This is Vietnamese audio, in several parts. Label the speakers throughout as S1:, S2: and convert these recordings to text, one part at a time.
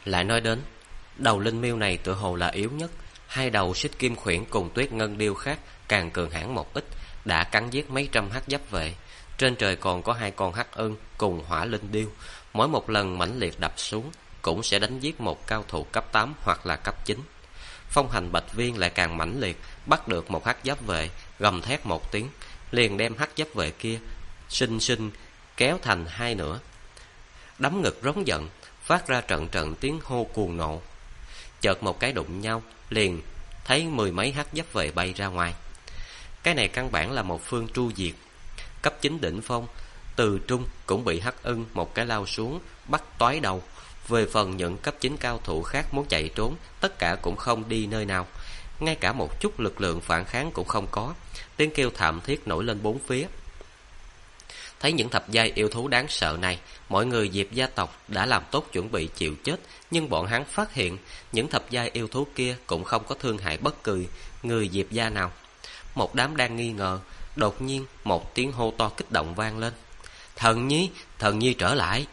S1: Lại nói đến, đầu linh miêu này tựa hồ là yếu nhất. Hai đầu xích kim khuyển cùng tuyết ngân điêu khác càng cường hãn một ít, đã cắn giết mấy trăm hắc giáp vệ. Trên trời còn có hai con hắc ưng cùng hỏa linh điêu, mỗi một lần mãnh liệt đập xuống cũng sẽ đánh giết một cao thủ cấp 8 hoặc là cấp 9. Phong hành bạch viên lại càng mãnh liệt, bắt được một hắc giáp vệ, gầm thét một tiếng, liền đem hắc giáp vệ kia xinh xinh kéo thành hai nửa, đấm ngực rống giận, phát ra trận trận tiếng hô cuồng nộ. Chợt một cái đụng nhau, liền thấy mười mấy hắc giáp vệ bay ra ngoài. Cái này căn bản là một phương tru diệt. Cấp 9 đỉnh phong Từ Trung cũng bị hắc ưng một cái lao xuống, bắt toái đầu. Về phần những cấp 9 cao thủ khác muốn chạy trốn, tất cả cũng không đi nơi nào, ngay cả một chút lực lượng phản kháng cũng không có. Tiếng kêu thảm thiết nổi lên bốn phía. Thấy những thập giai yêu thú đáng sợ này, mọi người Diệp gia tộc đã làm tốt chuẩn bị chịu chết, nhưng bọn hắn phát hiện những thập giai yêu thú kia cũng không có thương hại bất kỳ người Diệp gia nào. Một đám đang nghi ngờ, đột nhiên một tiếng hô to kích động vang lên: thần nhi trở lại!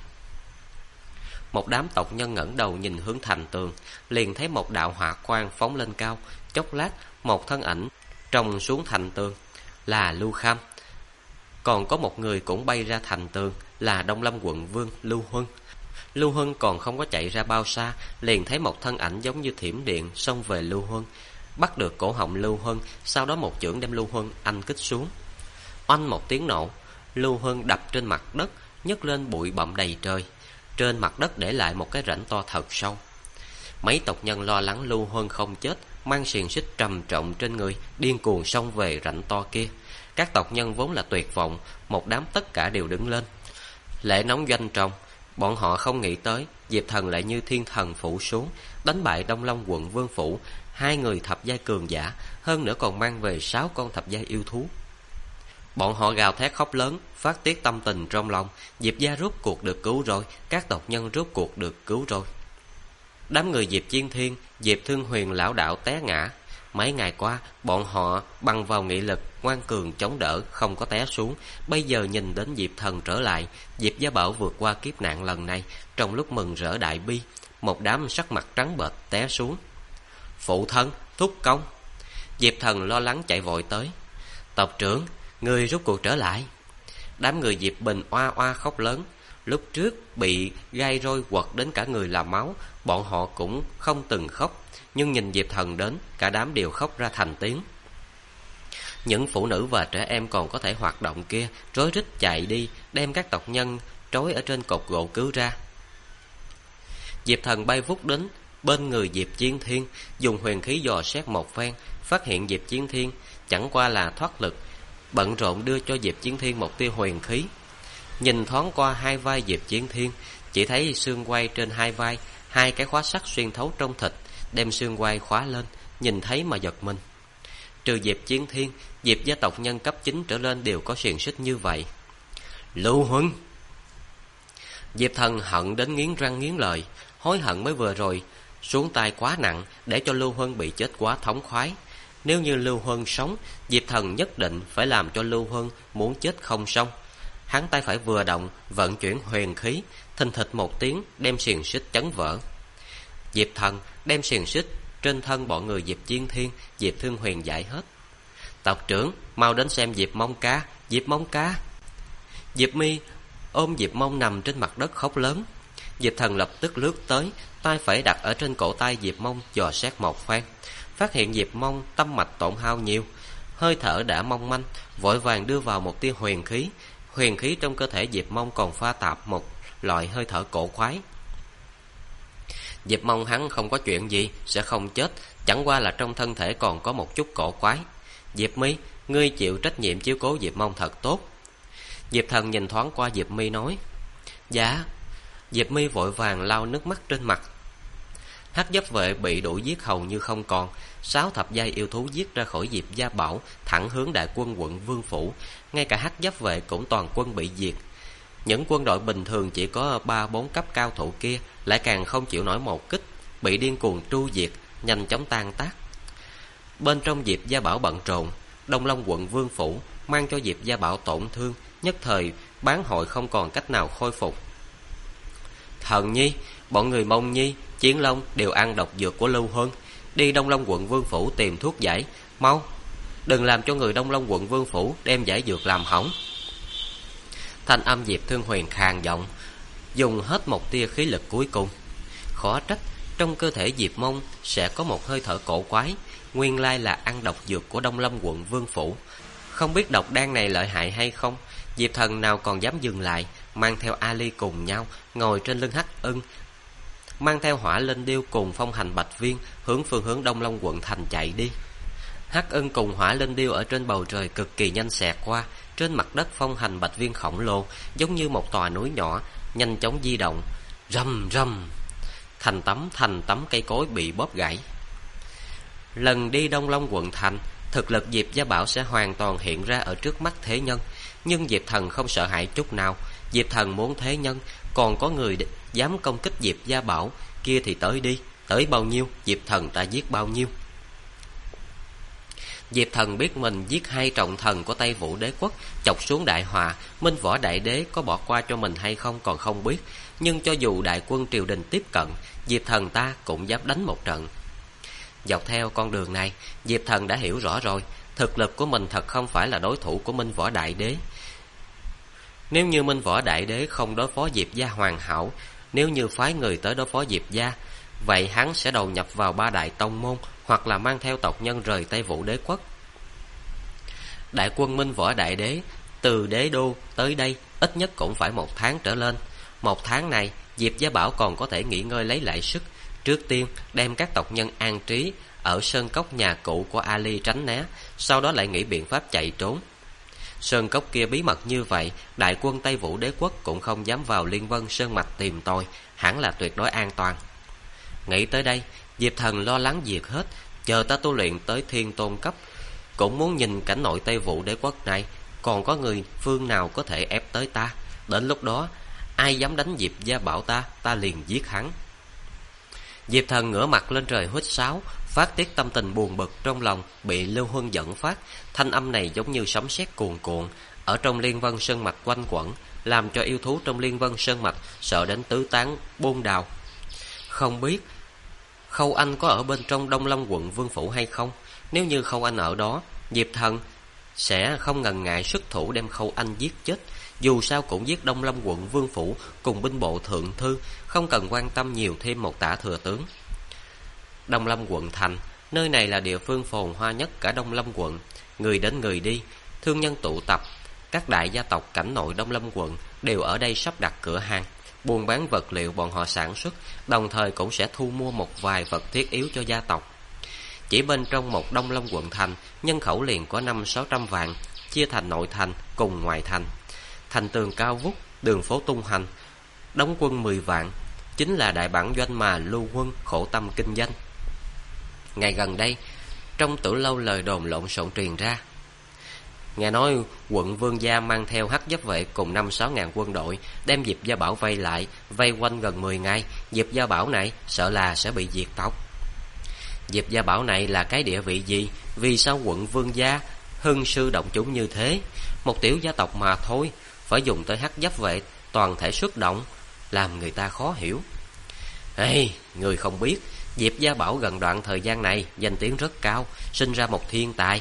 S1: Một đám tộc nhân ngẩng đầu nhìn hướng thành tường, liền thấy một đạo hỏa quang phóng lên cao. Chốc lát, một thân ảnh trông xuống thành tường, là Lưu Kham. Còn có một người cũng bay ra thành tường, là Đông Lâm quận vương Lưu Huân. Lưu Huân còn không có chạy ra bao xa, liền thấy một thân ảnh giống như thiểm điện xông về Lưu Huân, bắt được cổ họng Lưu Huân, sau đó một chưởng đem Lưu Huân anh kích xuống. Oanh một tiếng nổ, Lưu Huân đập trên mặt đất, nhấc lên bụi bặm đầy trời. Trên mặt đất để lại một cái rãnh to thật sâu. Mấy tộc nhân lo lắng Lưu Huân không chết, mang xiềng xích trầm trọng trên người, điên cuồng xông về rãnh to kia. Các tộc nhân vốn là tuyệt vọng, một đám tất cả đều đứng lên. Lệ nóng doanh trọng, bọn họ không nghĩ tới Diệp Thần lại như thiên thần phủ xuống, đánh bại Đông Long quận vương phủ, hai người thập giai cường giả, hơn nữa còn mang về 6 con thập giai yêu thú. Bọn họ gào thét khóc lớn, phát tiết tâm tình trong lòng. Diệp gia rốt cuộc được cứu rồi, các tộc nhân rốt cuộc được cứu rồi. Đám người Diệp Chiên Thiên, Diệp Thương Huyền lão đạo té ngã. Mấy ngày qua, bọn họ bằng vào nghị lực ngoan cường chống đỡ, không có té xuống. Bây giờ nhìn đến Diệp Thần trở lại, Diệp Gia Bảo vượt qua kiếp nạn lần này, trong lúc mừng rỡ đại bi, một đám sắc mặt trắng bệch té xuống. Phụ thân, thúc công! Diệp Thần lo lắng chạy vội tới. Tộc trưởng, người rốt cuộc trở lại! Đám người Diệp Bình oa oa khóc lớn. Lúc trước bị gai roi quật đến cả người là máu, bọn họ cũng không từng khóc, nhưng nhìn Diệp Thần đến, cả đám đều khóc ra thành tiếng. Những phụ nữ và trẻ em còn có thể hoạt động kia rối rít chạy đi, đem các tộc nhân trói ở trên cột gỗ cứu ra. Diệp Thần bay vút đến bên người Diệp Chiến Thiên, dùng huyền khí dò xét một phen, phát hiện Diệp Chiến Thiên chẳng qua là thoát lực, bận rộn đưa cho Diệp Chiến Thiên một tia huyền khí. Nhìn thoáng qua hai vai Diệp Chiến Thiên, chỉ thấy xương quai trên hai vai, hai cái khóa sắt xuyên thấu trong thịt, đem xương quai khóa lên, nhìn thấy mà giật mình. Trừ Diệp Chiến Thiên, Diệp gia tộc nhân cấp 9 trở lên đều có xiềng xích như vậy. Lưu Huân! Diệp Thần hận đến nghiến răng nghiến lợi, hối hận mới vừa rồi xuống tay quá nặng, để cho Lưu Huân bị chết quá thống khoái. Nếu như Lưu Huân sống, Diệp Thần nhất định phải làm cho Lưu Huân muốn chết không xong. Hắn tay phải vừa động, vận chuyển huyền khí, thình thịch một tiếng, đem xiềng xích chấn vỡ. Diệp Thần đem xiềng xích trên thân bọn người Diệp Chiến Thiên, Diệp Thương Huyền giải hết. Tộc trưởng, mau đến xem Diệp Mông ca, Diệp Mông ca! Diệp Mi ôm Diệp Mông nằm trên mặt đất khóc lớn. Diệp Thần lập tức lướt tới, tay phải đặt ở trên cổ tay Diệp Mông dò xét một phen, phát hiện Diệp Mông tâm mạch tổn hao nhiều, hơi thở đã mong manh, vội vàng đưa vào một tia huyền khí. Huyền khí trong cơ thể Diệp Mông còn pha tạp một loại hơi thở cổ quái. Diệp Mông hắn không có chuyện gì, sẽ không chết, chẳng qua là trong thân thể còn có một chút cổ quái. Diệp Mi, ngươi chịu trách nhiệm chiếu cố Diệp Mông thật tốt. Diệp Thần nhìn thoáng qua Diệp Mi nói. Dạ. Diệp Mi vội vàng lau nước mắt trên mặt. Hắc giáp vệ bị đuổi giết hầu như không còn, 6 thập giai yêu thú giết ra khỏi Diệp gia bảo, thẳng hướng đại quân quận vương phủ. Ngay cả hắc giáp vệ cũng toàn quân bị diệt. Những quân đội bình thường chỉ có 3-4 cấp cao thủ kia lại càng không chịu nổi một kích, bị điên cuồng tru diệt, nhanh chóng tan tác. Bên trong Diệp gia bảo bận rộn, Đông Long quận vương phủ mang cho Diệp gia bảo tổn thương, nhất thời bán hội không còn cách nào khôi phục. Thần nhi, bọn người Mông nhi Chiến Long đều ăn độc dược của Lưu Huân. Đi Đông Long quận Vương phủ tìm thuốc giải, mau, đừng làm cho người Đông Long quận Vương phủ đem giải dược làm hỏng. Thanh âm Diệp Thương Huyền khàn giọng, dùng hết một tia khí lực cuối cùng. Khó trách trong cơ thể Diệp Mông sẽ có một hơi thở cổ quái, nguyên lai là ăn độc dược của Đông Long quận Vương phủ. Không biết độc đan này lợi hại hay không, Diệp Thần nào còn dám dừng lại, mang theo Ali cùng nhau ngồi trên lưng Hắc Ưng, mang theo Hỏa Linh Điêu cùng Phong Hành Bạch Viên hướng phương hướng Đông Long quận thành chạy đi. Hắc Ưng cùng Hỏa Linh Điêu ở trên bầu trời cực kỳ nhanh xẹt qua, trên mặt đất Phong Hành Bạch Viên khổng lồ giống như một tòa núi nhỏ, nhanh chóng di động. Rầm rầm, thành tấm cây cối bị bóp gãy. Lần đi Đông Long quận thành, thực lực Diệp Gia Bảo sẽ hoàn toàn hiện ra ở trước mắt thế nhân, nhưng Diệp Thần không sợ hãi chút nào. Diệp Thần muốn thế nhân, còn có người dám công kích Diệp Gia Bảo kia thì tới đi, tới bao nhiêu Diệp Thần ta giết bao nhiêu. Diệp Thần biết mình giết 2 trọng thần của Tây Vũ Đế quốc, chọc xuống đại họa. Minh Võ Đại Đế có bỏ qua cho mình hay không còn không biết, nhưng cho dù đại quân triều đình tiếp cận, Diệp Thần ta cũng dám đánh một trận. Dọc theo con đường này, Diệp Thần đã hiểu rõ rồi, thực lực của mình thật không phải là đối thủ của Minh Võ Đại Đế. Nếu như Minh Võ Đại Đế không đối phó Diệp gia hoàn hảo, nếu như phái người tới đối phó Diệp gia, vậy hắn sẽ đầu nhập vào 3 đại tông môn, hoặc là mang theo tộc nhân rời Tây Vũ Đế quốc. Đại quân Minh Võ Đại Đế từ đế đô tới đây ít nhất cũng phải 1 tháng trở lên. 1 tháng này, Diệp Gia Bảo còn có thể nghỉ ngơi lấy lại sức. Trước tiên đem các tộc nhân an trí ở sơn cốc nhà cũ của Ali tránh né, sau đó lại nghĩ biện pháp chạy trốn. Sơn cốc kia bí mật như vậy, đại quân Tây Vũ Đế quốc cũng không dám vào Liên Vân Sơn mạch tìm tôi, hẳn là tuyệt đối an toàn. Nghĩ tới đây, Diệp Thần lo lắng diệt hết, chờ ta tu luyện tới thiên tôn cấp, cũng muốn nhìn cảnh nội Tây Vũ Đế quốc này, còn có người phương nào có thể ép tới ta. Đến lúc đó, ai dám đánh Diệp Gia Bảo ta liền giết hắn. Diệp Thần ngửa mặt lên trời huýt sáo, phát tiết tâm tình buồn bực trong lòng bị Lưu Huân dẫn phát. Thanh âm này giống như sấm sét cuồn cuộn ở trong Liên Vân Sơn mạch quanh quẩn, làm cho yêu thú trong Liên Vân Sơn mạch sợ đến tứ tán buôn đào. Không biết Khâu Anh có ở bên trong Đông Long quận Vương phủ hay không? Nếu như Khâu Anh ở đó, Diệp Thần sẽ không ngần ngại xuất thủ đem Khâu Anh giết chết. Dù sao cũng giết Đông Long quận Vương phủ cùng binh bộ thượng thư, không cần quan tâm nhiều thêm một tả thừa tướng. Đông Long quận thành, nơi này là địa phương phồn hoa nhất cả Đông Long quận, người đến người đi, thương nhân tụ tập, các đại gia tộc cảnh nội Đông Long quận đều ở đây sắp đặt cửa hàng, buôn bán vật liệu bọn họ sản xuất, đồng thời cũng sẽ thu mua một vài vật thiết yếu cho gia tộc. Chỉ bên trong một Đông Long quận thành, nhân khẩu liền có 500-600 vạn, chia thành nội thành cùng ngoại thành. Thành tường cao vút, đường phố tung hành, đóng quân 10 vạn, chính là đại bản doanh mà Lưu Huân khổ tâm kinh doanh. Ngày gần đây, trong Tử Lâu lời đồn lộn xộn truyền ra. Nghe nói quận Vương gia mang theo Hắc Giáp vệ cùng 5-6 ngàn quân đội đem Diệp Gia Bảo vây lại, vây quanh gần 10 ngày. Diệp Gia Bảo này sợ là sẽ bị diệt tộc. Diệp Gia Bảo này là cái địa vị gì? Vì sao quận Vương gia hưng sư động chúng như thế? Một tiểu gia tộc mà thôi, phải dùng tới Hắc Giáp vệ toàn thể xuất động, làm người ta khó hiểu. Ê, người không biết, Diệp Gia Bảo gần đoạn thời gian này danh tiếng rất cao, sinh ra một thiên tài.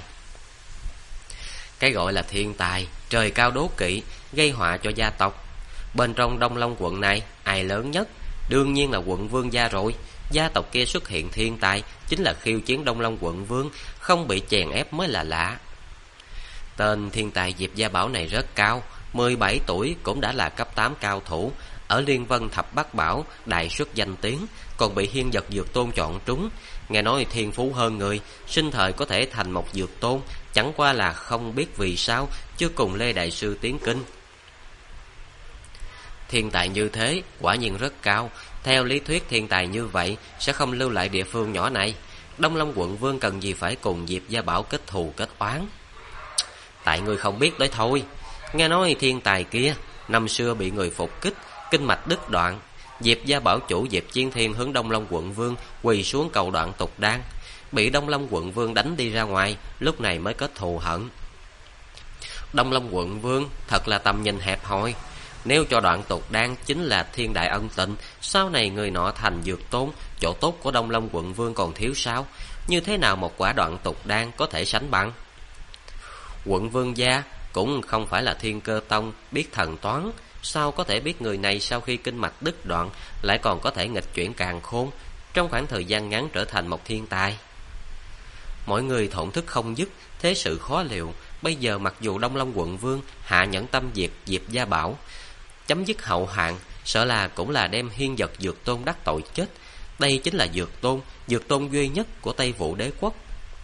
S1: Cái gọi là thiên tài, trời cao đố kỵ, gây họa cho gia tộc. Bên trong Đông Long quận này, ai lớn nhất? Đương nhiên là quận Vương gia rồi. Gia tộc kia xuất hiện thiên tài, chính là khiêu chiến Đông Long quận Vương, không bị chèn ép mới là lạ. Tên thiên tài Diệp Gia Bảo này rất cao, 17 tuổi cũng đã là cấp 8 cao thủ, ở Liên Vân Thập Bát Bảo đại xuất danh tiếng, còn bị Hiên Vật Dược Tôn chọn trúng. Nghe nói thiên phú hơn người, sinh thời có thể thành một dược tôn, chẳng qua là không biết vì sao chưa cùng Lê đại sư tiến kinh. Thiên tài như thế quả nhiên rất cao, theo lý thuyết thiên tài như vậy sẽ không lưu lại địa phương nhỏ này. Đông Long quận Vương cần gì phải cùng Diệp Gia Bảo kết thù kết oán? Tại người không biết đấy thôi. Nghe nói thiên tài kia năm xưa bị người phục kích, kinh mạch đứt đoạn. Diệp Gia Bảo chủ Diệp Chiến Thiên hướng Đông Long quận Vương quỳ xuống cầu đoạn tục đan, bị Đông Long quận Vương đánh đi ra ngoài, lúc này mới kết thù hận. Đông Long quận Vương thật là tầm nhìn hẹp hòi. Nếu cho Đoạn Tục Đan chính là thiên đại ân tình, sau này người nọ thành dược tôn, chỗ tốt của Đông Long quận vương còn thiếu sao? Như thế nào một quả Đoạn Tục Đan có thể sánh bằng? Quận vương gia cũng không phải là Thiên Cơ Tông biết thần toán, sao có thể biết người này sau khi kinh mạch đứt đoạn lại còn có thể nghịch chuyển càn khôn, trong khoảng thời gian ngắn trở thành một thiên tài. Mọi người thổn thức không dứt, thế sự khó liệu. Bây giờ mặc dù Đông Long quận vương hạ nhẫn tâm diệt Diệp Gia Bảo, chấm dứt hậu hoạn, sợ là cũng là đem hiên vật Dược Tôn đắc tội chết. Đây chính là Dược Tôn duy nhất của Tây Vũ Đế quốc.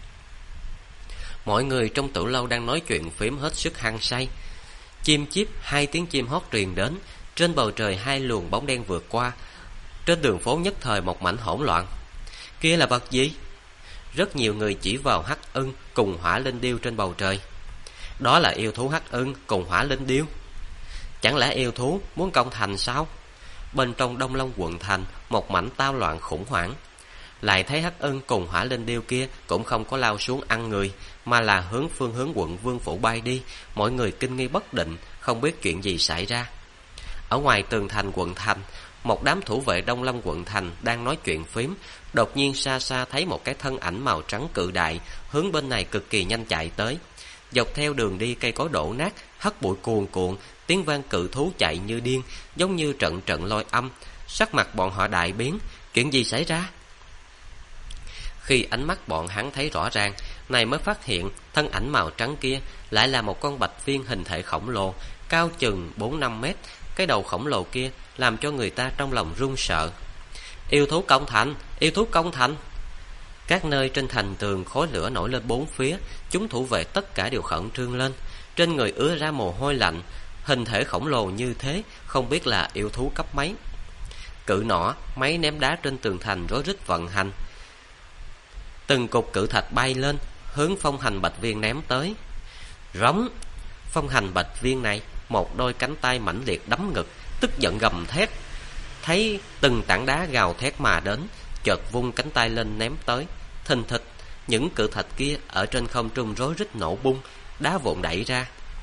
S1: Mọi người trong tử lâu đang nói chuyện phím hết sức hăng say. Chim chíp, hai tiếng chim hót truyền đến. Trên bầu trời hai luồng bóng đen vượt qua. Trên đường phố nhất thời một mảnh hỗn loạn. Kia là vật gì? Rất nhiều người chỉ vào hắc ưng cùng hỏa linh điêu trên bầu trời. Đó là yêu thú hắc ưng cùng hỏa linh điêu. Chẳng lẽ yêu thú muốn công thành sao? Bên trong Đông Long quận thành một mảnh tao loạn khủng hoảng. Lại thấy hắc ưng cùng hỏa linh điêu kia cũng không có lao xuống ăn người, mà là phương hướng quận vương phủ bay đi. Mọi người kinh nghi bất định, không biết chuyện gì xảy ra. Ở ngoài tường thành quận thành, một đám thủ vệ Đông Long quận thành đang nói chuyện phím. Đột nhiên xa xa thấy một cái thân ảnh màu trắng cự đại hướng bên này cực kỳ nhanh chạy tới. Dọc theo đường đi cây cối đổ nát, hất bụi cuồn cuộn, tiếng vang cự thú chạy như điên, giống như trận trận lôi âm. Sắc mặt bọn họ đại biến, chuyện gì xảy ra? Khi ánh mắt bọn hắn thấy rõ ràng, này mới phát hiện thân ảnh màu trắng kia lại là một con bạch viên hình thể khổng lồ, cao chừng 4-5 mét. Cái đầu khổng lồ kia làm cho người ta trong lòng run sợ. Yêu thú công thành, yêu thú công thành! Các nơi trên thành tường khói lửa nổi lên bốn phía, chúng thủ vệ tất cả đều khẩn trương lên, trên người ứa ra mồ hôi lạnh. Hình thể khổng lồ như thế, không biết là yêu thú cấp mấy. Cự nỏ, máy ném đá trên tường thành rối rít vận hành. Từng cục cự thạch bay lên, hướng phong hành bạch viên ném tới. Rống! Phong hành bạch viên này, một đôi cánh tay mãnh liệt đấm ngực, tức giận gầm thét. Thấy từng tảng đá gào thét mà đến, chợt vung cánh tay lên ném tới. Thình thịch, những cự thạch kia ở trên không trung rối rít nổ bung, đá vụn đẩy ra.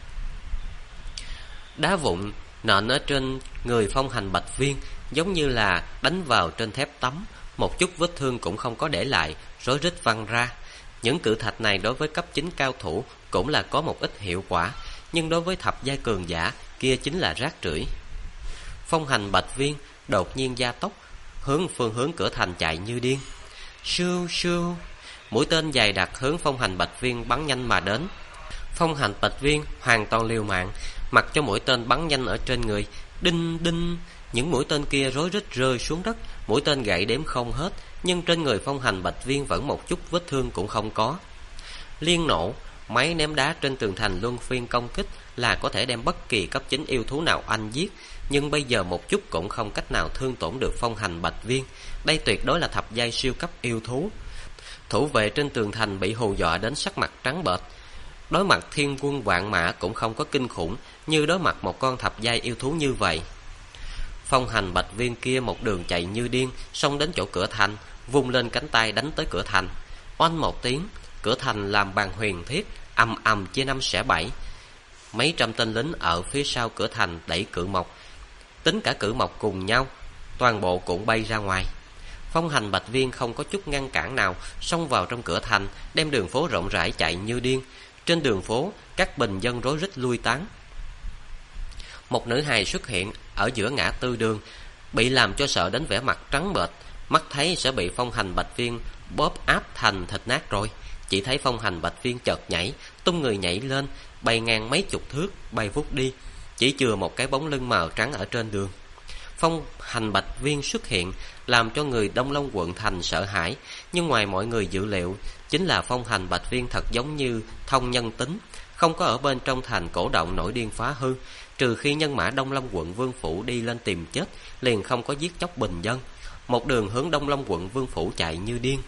S1: Đá vụn nện ở trên người phong hành bạch viên, giống như là đánh vào trên thép tấm, một chút vết thương cũng không có để lại, rối rít văng ra. Những cự thạch này đối với cấp 9 cao thủ cũng là có một ít hiệu quả, nhưng đối với thập giai cường giả kia chính là rác rưởi. Phong hành bạch viên đột nhiên gia tốc, phương hướng cửa thành chạy như điên. Sưu sưu, mũi tên dài đặc hướng phong hành bạch viên bắn nhanh mà đến. Phong hành bạch viên hoàn toàn liều mạng, mặc cho mũi tên bắn nhanh ở trên người. Đinh đinh, những mũi tên kia rối rít rơi xuống đất, mũi tên gãy đếm không hết, nhưng trên người phong hành bạch viên vẫn một chút vết thương cũng không có. Liên nổ, máy ném đá trên tường thành luân phiên công kích là có thể đem bất kỳ cấp 9 yêu thú nào anh giết, nhưng bây giờ một chút cũng không cách nào thương tổn được phong hành bạch viên. Đây tuyệt đối là thập giai siêu cấp yêu thú. Thủ vệ trên tường thành bị hù dọa đến sắc mặt trắng bệch. Đối mặt thiên quân vạn mã cũng không có kinh khủng như đối mặt một con thập giai yêu thú như vậy. Phong hành bạch viên kia một đường chạy như điên, xông đến chỗ cửa thành, vung lên cánh tay đánh tới cửa thành. Oanh một tiếng, cửa thành làm bằng huyền thiết, ầm ầm chia 5 xẻ 7. Mấy trăm tên lính ở phía sau cửa thành đẩy cự mộc, tính cả cự mộc cùng nhau, toàn bộ cũng bay ra ngoài. Phong hành bạch viên không có chút ngăn cản nào, xông vào trong cửa thành, đem đường phố rộng rãi chạy như điên. Trên đường phố, các bình dân rối rít lui tán. Một nữ hài xuất hiện ở giữa ngã tư đường, bị làm cho sợ đến vẻ mặt trắng bệch, mắt thấy sẽ bị phong hành bạch viên bóp áp thành thịt nát rồi. Chỉ thấy phong hành bạch viên chợt nhảy, tung người nhảy lên, bay ngang mấy chục thước, bay vút đi, chỉ chừa một cái bóng lưng màu trắng ở trên đường. Phong hành bạch viên xuất hiện làm cho người Đông Long quận thành sợ hãi, nhưng ngoài mọi người dự liệu, chính là phong hành bạch viên thật giống như thông nhân tính, không có ở bên trong thành cổ động nổi điên phá hư. Trừ khi nhân mã Đông Long quận vương phủ đi lên tìm chết, liền không có giết chóc bình dân. Một đường hướng Đông Long quận vương phủ chạy như điên.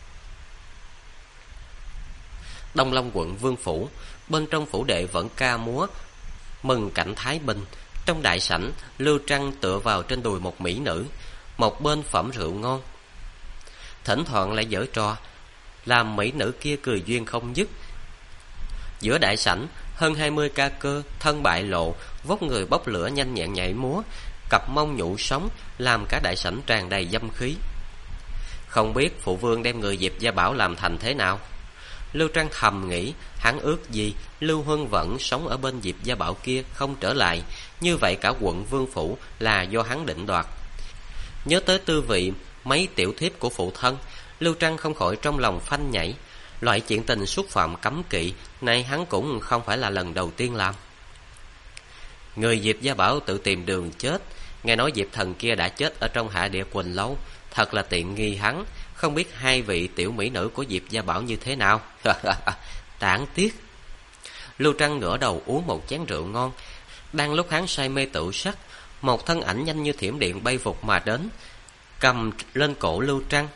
S1: Đông Long quận vương phủ, bên trong phủ đệ vẫn ca múa mừng cảnh thái bình. Trong đại sảnh, Lưu Trăng tựa vào trên đùi một mỹ nữ, một bên phẩm rượu ngon, thỉnh thoảng lại giở trò, làm mỹ nữ kia cười duyên không dứt. Giữa đại sảnh, hơn 20 ca cơ, thân bại lộ, vóc người bốc lửa nhanh nhẹn nhảy múa, cặp mông nhũ sống, làm cả đại sảnh tràn đầy dâm khí. Không biết phụ vương đem người Diệp Gia Bảo làm thành thế nào? Lưu Trăng thầm nghĩ, hắn ước gì Lưu Huân vẫn sống ở bên Diệp Gia Bảo kia không trở lại, như vậy cả quận Vương Phủ là do hắn định đoạt. Nhớ tới tư vị mấy tiểu thiếp của phụ thân, Lưu Trăng không khỏi trong lòng phanh nhảy. Loại chuyện tình xúc phạm cấm kỵ này hắn cũng không phải là lần đầu tiên làm. Người Diệp Gia Bảo tự tìm đường chết. Nghe nói Diệp Thần kia đã chết ở trong Hạ Địa Quỳnh Lâu, thật là tiện nghi hắn. Không biết hai vị tiểu mỹ nữ của Diệp Gia Bảo như thế nào. Tản tiếc. Lưu Trăng ngửa đầu uống một chén rượu ngon. Đang lúc hắn say mê tự sắc, một thân ảnh nhanh như thiểm điện bay vụt mà đến, cầm lên cổ Lưu Trăng.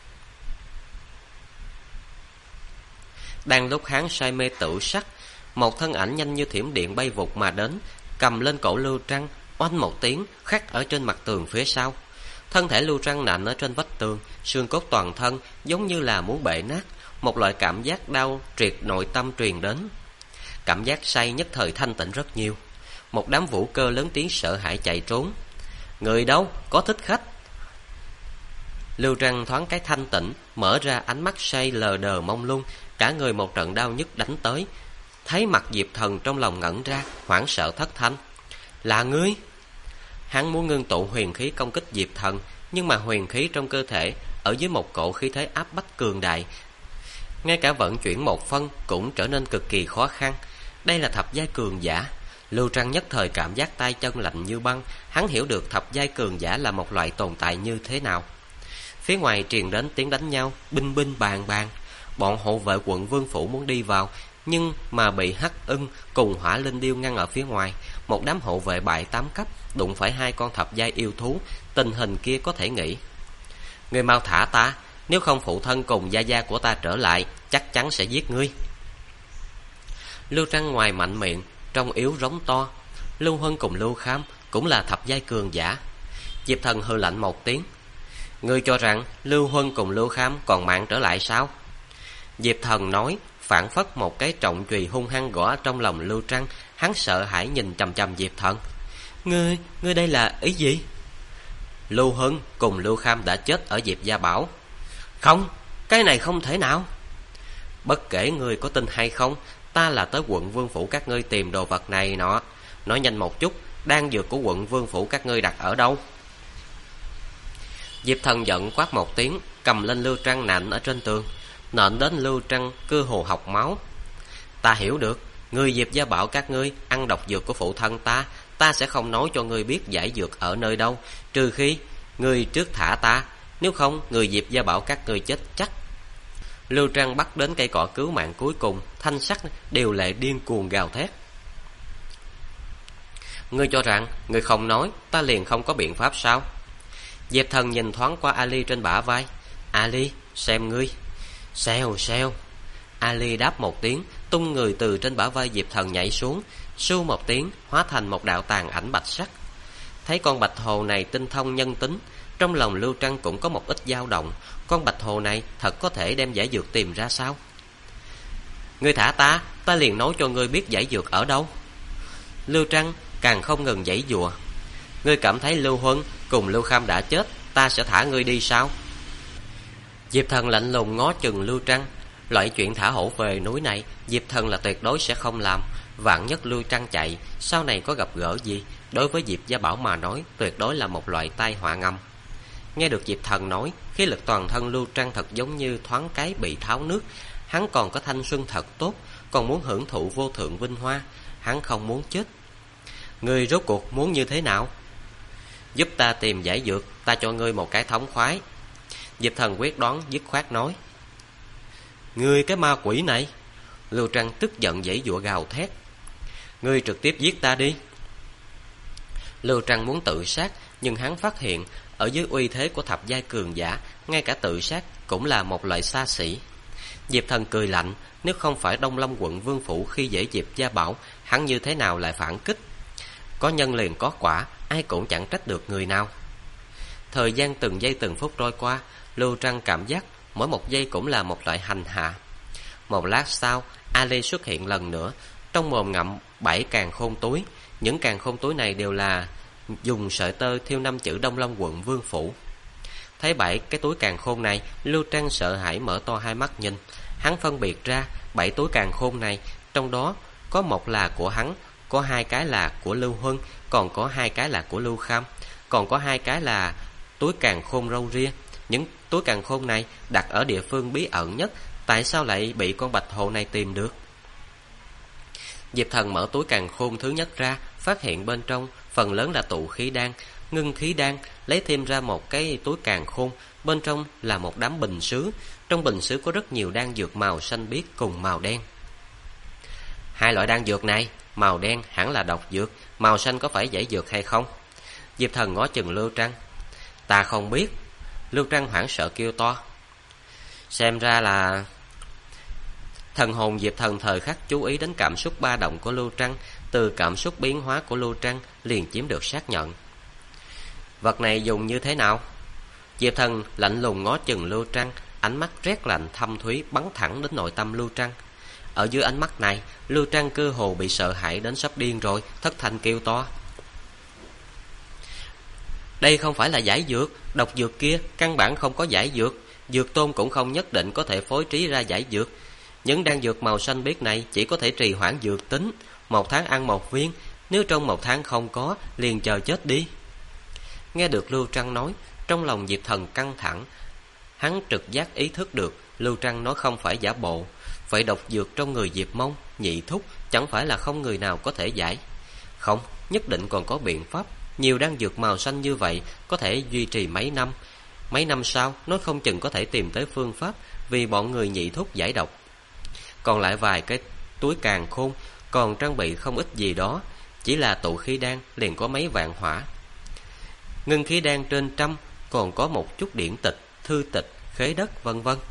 S1: Đang lúc hắn say mê tự sắc, một thân ảnh nhanh như thiểm điện bay vụt mà đến, cầm lên cổ Lưu Trăng, oanh một tiếng khắc ở trên mặt tường phía sau. Thân thể Lưu Trăng nằm ở trên vách tường, xương cốt toàn thân giống như là muốn bể nát, một loại cảm giác đau triệt nội tâm truyền đến. Cảm giác say nhất thời thanh tịnh rất nhiều. Một đám vũ cơ lớn tiếng sợ hãi chạy trốn. Người đâu, có thích khách. Lưu Trăng thoáng cái thanh tịnh, mở ra ánh mắt say lờ đờ mông lung, cả người một trận đau nhức đánh tới. Thấy mặt Diệp Thần trong lòng ngẩn ra, hoảng sợ thất thanh. Là ngươi? Hắn muốn ngưng tụ huyền khí công kích Diệp Thần, nhưng mà huyền khí trong cơ thể ở dưới một cỗ khí thế áp bách cường đại, ngay cả vận chuyển một phân cũng trở nên cực kỳ khó khăn. Đây là thập giai cường giả. Lưu Trăng nhất thời cảm giác tay chân lạnh như băng. Hắn hiểu được thập giai cường giả là một loại tồn tại như thế nào. Phía ngoài truyền đến tiếng đánh nhau, binh binh bàn bàn. Bọn hộ vệ quận Vương Phủ muốn đi vào, nhưng mà bị Hắc Ưng cùng Hỏa Linh Điêu ngăn ở phía ngoài. Một đám hộ vệ bại 8 cấp đụng phải hai con thập giai yêu thú, tình hình kia có thể nghĩ. Ngươi mau thả ta, nếu không phụ thân cùng gia gia của ta trở lại, chắc chắn sẽ giết ngươi. Lưu Trăng ngoài mạnh miệng, trong yếu rống to. Lưu Huân cùng Lưu Kham cũng là thập giai cường giả. Diệp Thần hừ lạnh một tiếng. Ngươi cho rằng Lưu Huân cùng Lưu Kham còn mạng trở lại sao? Diệp Thần nói, phản phất một cái trọng chùy hung hăng gõ trong lòng Lưu Trăng. Hắn sợ hãi nhìn chằm chằm Diệp Thần. Ngươi đây là ý gì? Lưu Huân cùng Lưu Kham đã chết ở Diệp Gia Bảo. Không, cái này không thể nào. Bất kể ngươi có tin hay không, ta là tới quận Vương Phủ các ngươi tìm đồ vật này nọ. Nói nhanh một chút, đan dược của quận Vương Phủ các ngươi đặt ở đâu? Diệp Thần giận quát một tiếng, cầm lên Lưu Trăng nện ở trên tường, nện đến Lưu Trăng cơ hồ học máu. Ta hiểu được, người Diệp Gia Bảo các ngươi ăn độc dược của phụ thân ta, ta sẽ không nói cho ngươi biết giải dược ở nơi đâu, trừ khi ngươi trước thả ta, nếu không người Diệp Gia Bảo các ngươi chết chắc. Lưu Trăng bắt đến cây cọ cứu mạng cuối cùng, thanh sắc đều lệ điên cuồng gào thét. Ngươi cho rằng ngươi không nói ta liền không có biện pháp sao? Diệp Thần nhìn thoáng qua Ali trên bả vai. Ali, xem ngươi. Xèo xèo. Ali đáp một tiếng, tung người từ trên bả vai Diệp Thần nhảy xuống, sưu một tiếng hóa thành một đạo tàn ảnh bạch sắc. Thấy con bạch hồ này tinh thông nhân tính, trong lòng Lưu Trăng cũng có một ít dao động. Con bạch hồ này thật có thể đem giải dược tìm ra sao? Ngươi thả ta liền nói cho ngươi biết giải dược ở đâu. Lưu Trăng càng không ngừng giãy giụa. Ngươi cảm thấy Lưu Huân cùng Lưu Kham đã chết, ta sẽ thả ngươi đi sao? Diệp Thần lạnh lùng ngó chừng Lưu Trăng. Loại chuyện thả hổ về núi này Diệp Thần là tuyệt đối sẽ không làm. Vạn nhất Lưu Trăng chạy, sau này có gặp gỡ gì, đối với Diệp Gia Bảo mà nói tuyệt đối là một loại tai họa ngầm. Nghe được Diệp Thần nói, khí lực toàn thân Lưu Trăng thật giống như thoáng cái bị tháo nước. Hắn còn có thanh xuân thật tốt, còn muốn hưởng thụ vô thượng vinh hoa. Hắn không muốn chết. Ngươi rốt cuộc muốn như thế nào? Giúp ta tìm giải dược, ta cho ngươi một cái thống khoái. Diệp Thần quyết đoán dứt khoát nói. Ngươi cái ma quỷ này! Lưu Trăng tức giận giãy giụa gào thét. Ngươi trực tiếp giết ta đi. Lưu Trăng muốn tự sát, nhưng hắn phát hiện ở dưới uy thế của thập giai cường giả, ngay cả tự sát cũng là một loại xa xỉ. Diệp Thần cười lạnh, nếu không phải Đông Lâm quận Vương Phủ khi dễ Diệp Gia Bảo, hắn như thế nào lại phản kích? Có nhân liền có quả, ai cũng chẳng trách được người nào. Thời gian từng giây từng phút trôi qua, Lưu Trăng cảm giác mỗi một giây cũng là một loại hành hạ. Một lát sau, Ali xuất hiện lần nữa, trong mồm ngậm 7 càn khôn túi. Những càn khôn túi này đều là dùng sợi tơ thêu 5 chữ Đông Long quận Vương Phủ. Thấy 7 cái túi càn khôn này, Lưu Trăng sợ hãi mở to hai mắt nhìn. Hắn phân biệt ra 7 túi càn khôn này, trong đó có một là của hắn, có 2 cái là của Lưu Huân, còn có 2 cái là của Lưu Kham, còn có 2 cái là túi càn khôn râu ria. Những túi càn khôn này đặt ở địa phương bí ẩn nhất, tại sao lại bị con bạch hồ này tìm được? Diệp Thần mở túi càn khôn thứ nhất ra, phát hiện bên trong phần lớn là tụ khí đan, ngưng khí đan, lấy thêm ra một cái túi càn khôn, bên trong là một đám bình sứ, trong bình sứ có rất nhiều đan dược màu xanh biếc cùng màu đen. Hai loại đan dược này, màu đen hẳn là độc dược, màu xanh có phải giải dược hay không? Diệp Thần ngó chừng Lưu Trăng. Ta không biết. Lưu Trăng hoảng sợ kêu to. Xem ra là... Thần hồn Diệp Thần thời khắc chú ý đến cảm xúc ba động của Lưu Trăng, từ cảm xúc biến hóa của Lưu Trăng liền chiếm được xác nhận. Vật này dùng như thế nào? Diệp Thần lạnh lùng ngó chừng Lưu Trăng, ánh mắt rét lạnh thâm thúy bắn thẳng đến nội tâm Lưu Trăng. Ở dưới ánh mắt này, Lưu Trăng cơ hồ bị sợ hãi đến sắp điên rồi, thất thanh kêu to. Đây không phải là giải dược, độc dược kia căn bản không có giải dược, dược tôn cũng không nhất định có thể phối trí ra giải dược. Những đan dược màu xanh biếc này chỉ có thể trì hoãn dược tính, 1 tháng ăn 1 viên, nếu trong 1 tháng không có, liền chờ chết đi. Nghe được Lưu Trăng nói, trong lòng Diệp Thần căng thẳng. Hắn trực giác ý thức được Lưu Trăng nói không phải giả bộ. Vậy độc dược trong người Diệp Mông, Nhị Thúc chẳng phải là không người nào có thể giải? Không, nhất định còn có biện pháp. Nhiều đan dược màu xanh như vậy có thể duy trì mấy năm. Mấy năm sau, nói không chừng có thể tìm tới phương pháp vì bọn người Nhị Thúc giải độc. Còn lại vài cái túi càn khôn còn trang bị không ít gì đó, chỉ là tụ khí đan liền có mấy vạn hỏa. Ngưng khí đan trên trăm, còn có một chút điển tịch, thư tịch, khế đất vân vân.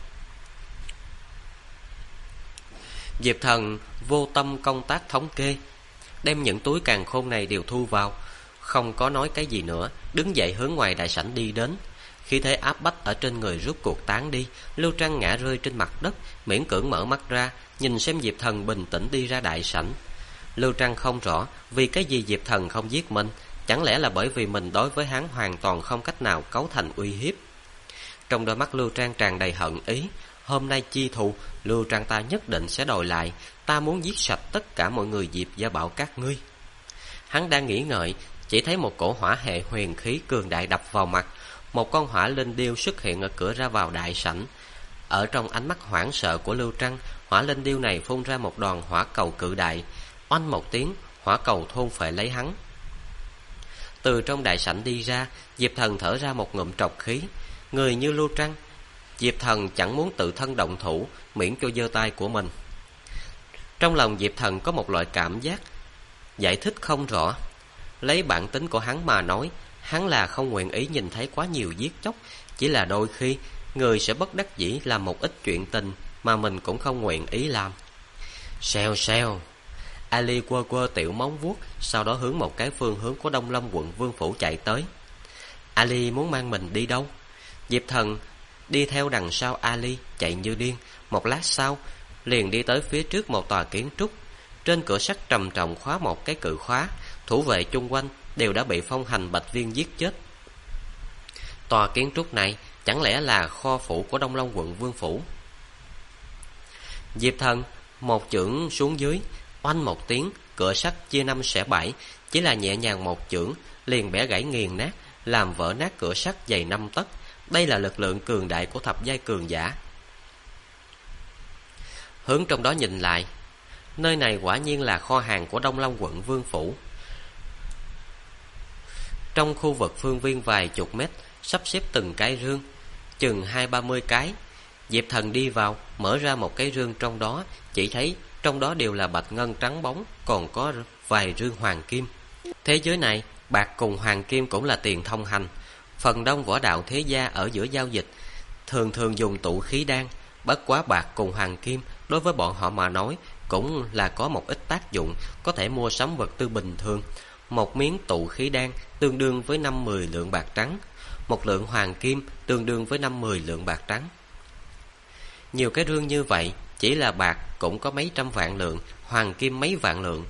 S1: Diệp Thần vô tâm công tác thống kê, đem những túi càn khôn này đều thu vào, không có nói cái gì nữa, đứng dậy hướng ngoài đại sảnh đi đến. Khi thế áp bách ở trên người rút cuộc tán đi, Lưu Trăng ngã rơi trên mặt đất, miễn cưỡng mở mắt ra, nhìn xem Diệp Thần bình tĩnh đi ra đại sảnh. Lưu Trăng không rõ vì cái gì Diệp Thần không giết mình, chẳng lẽ là bởi vì mình đối với hắn hoàn toàn không cách nào cấu thành uy hiếp. Trong đôi mắt Lưu Trăng tràn đầy hận ý. Hôm nay chi thù, Lưu Trăng ta nhất định sẽ đòi lại. Ta muốn giết sạch tất cả mọi người Diệp gia bảo các ngươi. Hắn đang nghĩ ngợi, chỉ thấy một cổ hỏa hệ huyền khí cường đại đập vào mặt. Một con hỏa linh điêu xuất hiện ở cửa ra vào đại sảnh. Ở trong ánh mắt hoảng sợ của Lưu Trăng, hỏa linh điêu này phun ra một đoàn hỏa cầu cự đại. Oanh một tiếng, hỏa cầu thôn phệ lấy hắn. Từ trong đại sảnh đi ra, Diệp Thần thở ra một ngụm trọc khí. Người như Lưu Trăng, Diệp Thần chẳng muốn tự thân động thủ, miễn cho giơ tay của mình. Trong lòng Diệp Thần có một loại cảm giác giải thích không rõ. Lấy bản tính của hắn mà nói, hắn là không nguyện ý nhìn thấy quá nhiều giết chóc, chỉ là đôi khi người sẽ bất đắc dĩ làm một ít chuyện tình mà mình cũng không nguyện ý làm. Xèo xèo, Ali quơ quơ tiểu móng vuốt, sau đó hướng một cái phương hướng của Đông Long quận Vương Phủ chạy tới. Ali muốn mang mình đi đâu? Diệp Thần đi theo đằng sau Ali chạy như điên. Một lát sau liền đi tới phía trước một tòa kiến trúc. Trên cửa sắt trầm trọng khóa một cái cự khóa, thủ vệ chung quanh đều đã bị phong hành bạch viên giết chết. Tòa kiến trúc này chẳng lẽ là kho phủ của Đông Long quận Vương Phủ? Diệp Thần một chưởng xuống dưới, oanh một tiếng, cửa sắt chia 5 xẻ 7, chỉ là nhẹ nhàng một chưởng liền bẻ gãy nghiền nát, làm vỡ nát cửa sắt dày 5 tấc. Đây là lực lượng cường đại của thập giai cường giả. Hướng trong đó nhìn lại, nơi này quả nhiên là kho hàng của Đông Long quận Vương Phủ. Trong khu vực phương viên vài chục mét, sắp xếp từng cái rương, chừng 20-30 cái. Diệp Thần đi vào, mở ra một cái rương trong đó, chỉ thấy trong đó đều là bạch ngân trắng bóng, còn có vài rương hoàng kim. Thế giới này, bạc cùng hoàng kim cũng là tiền thông hành. Phần đông võ đạo thế gia ở giữa giao dịch thường thường dùng tụ khí đan, bất quá bạc cùng hoàng kim đối với bọn họ mà nói cũng là có một ít tác dụng, có thể mua sắm vật tư bình thường. Một miếng tụ khí đan tương đương với 5-10 lượng bạc trắng, một lượng hoàng kim tương đương với 5-10 lượng bạc trắng. Nhiều cái rương như vậy, chỉ là bạc cũng có mấy trăm vạn lượng, hoàng kim mấy vạn lượng.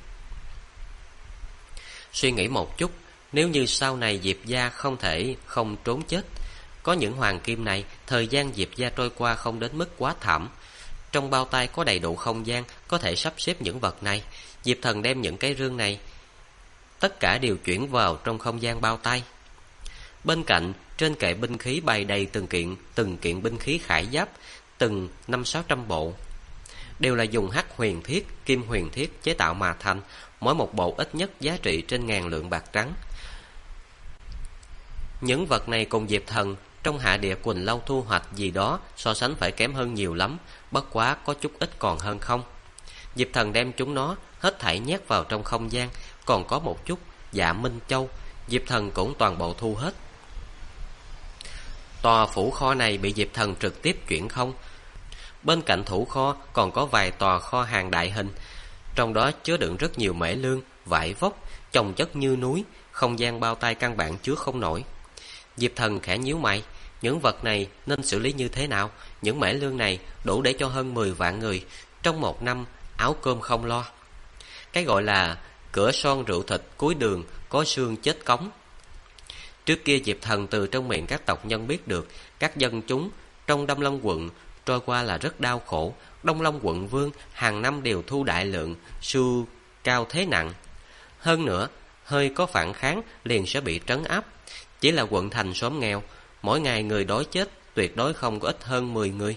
S1: Suy nghĩ một chút, nếu như sau này Diệp gia không thể không trốn chết, có những hoàng kim này, thời gian Diệp gia trôi qua không đến mức quá thảm. Trong bao tay có đầy đủ không gian, có thể sắp xếp những vật này. Diệp Thần đem những cái rương này tất cả đều chuyển vào trong không gian bao tay. Bên cạnh, trên kệ binh khí bày đầy từng kiện binh khí khải giáp, từng 500-600 bộ, đều là dùng hắc huyền thiết, kim huyền thiết chế tạo mà thành, mỗi một bộ ít nhất giá trị trên 1000 lượng bạc trắng. Những vật này cùng Diệp Thần trong hạ địa Quỳnh Lâu thu hoạch gì đó so sánh phải kém hơn nhiều lắm, bất quá có chút ít còn hơn không. Diệp Thần đem chúng nó hết thảy nhét vào trong không gian, còn có một chút Dạ Minh Châu, Diệp Thần cũng toàn bộ thu hết. Tòa phủ kho này bị Diệp Thần trực tiếp chuyển không. Bên cạnh thủ kho còn có vài tòa kho hàng đại hình, trong đó chứa đựng rất nhiều mễ lương, vải vóc, chồng chất như núi, không gian bao tay căn bản chứa không nổi. Diệp Thần khẽ nhíu mày, những vật này nên xử lý như thế nào? Những mễ lương này đủ để cho hơn 10 vạn người trong một năm áo cơm không lo. Cái gọi là cửa son rượu thịt cuối đường, có xương chết cống. Trước kia Diệp Thần từ trong miệng các tộc nhân biết được các dân chúng trong Đông Long quận trôi qua là rất đau khổ. Đông Long quận vương hàng năm đều thu đại lượng sưu cao thế nặng. Hơn nữa, hơi có phản kháng liền sẽ bị trấn áp. Chỉ là quận thành xóm nghèo, mỗi ngày người đói chết tuyệt đối không có ít hơn 10 người.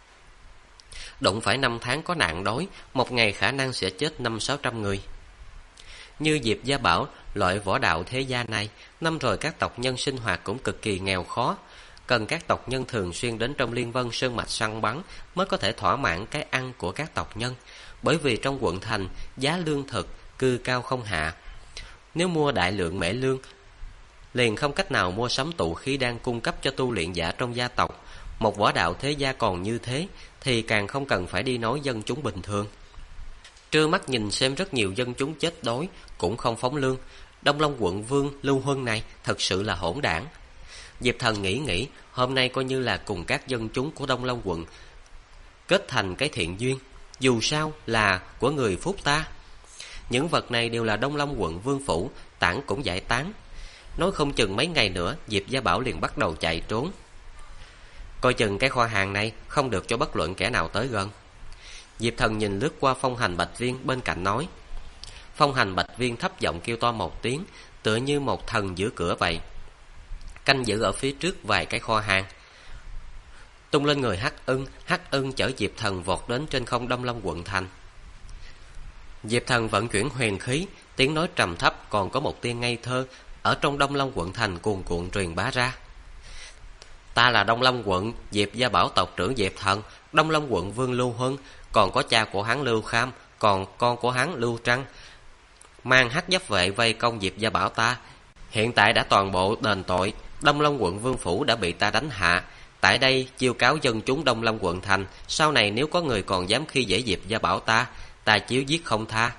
S1: Đụng phải 5 tháng có nạn đói, một ngày khả năng sẽ chết 500-600 người. Như Diệp Gia Bảo, loại võ đạo thế gia này, năm rồi các tộc nhân sinh hoạt cũng cực kỳ nghèo khó, cần các tộc nhân thường xuyên đến trong Liên Vân Sơn mạch săn bắn mới có thể thỏa mãn cái ăn của các tộc nhân. Bởi vì trong quận thành giá lương thực cư cao không hạ, nếu mua đại lượng mễ lương liền không cách nào mua sắm tụ khí đan cung cấp cho tu luyện giả trong gia tộc. Một võ đạo thế gia còn như thế thì càng không cần phải đi nói dân chúng bình thường. Trơ mắt nhìn xem rất nhiều dân chúng chết đói cũng không phóng lương. Đông Long quận vương Lưu Huân này thật sự là hỗn đảng. Diệp Thần nghĩ hôm nay coi như là cùng các dân chúng của Đông Long quận kết thành cái thiện duyên, dù sao là của người phúc ta. Những vật này đều là Đông Long quận vương phủ, tản cũng giải tán. Nói không chừng mấy ngày nữa Diệp Gia Bảo liền bắt đầu chạy trốn. Coi chừng cái kho hàng này không được cho bất luận kẻ nào tới gần. Diệp Thần nhìn lướt qua Phong Hành Bạch Viên bên cạnh nói. Phong Hành Bạch Viên thấp giọng kêu to một tiếng, tựa như một thần giữ cửa vậy, canh giữ ở phía trước vài cái kho hàng. Tung lên người Hắc Ưng chở Diệp Thần vọt đến trên không Đông Long quận thành. Diệp Thần vận chuyển huyền khí, tiếng nói trầm thấp còn có một tia ngây thơ ở trong Đông Long quận thành cuồn cuộn truyền bá ra. Ta là Đông Long quận Diệp Gia Bảo tộc trưởng Diệp Thần, Đông Long quận vương Lưu Huân, còn có cha của hắn Lưu Kham, còn con của hắn Lưu Trăng, mang hắc giáp vệ vây công Diệp Gia Bảo ta. Hiện tại đã toàn bộ đền tội, Đông Long quận vương phủ đã bị ta đánh hạ. Tại đây chiêu cáo dân chúng Đông Long quận thành, sau này nếu có người còn dám khi dễ Diệp Gia Bảo ta, ta chiếu giết không tha.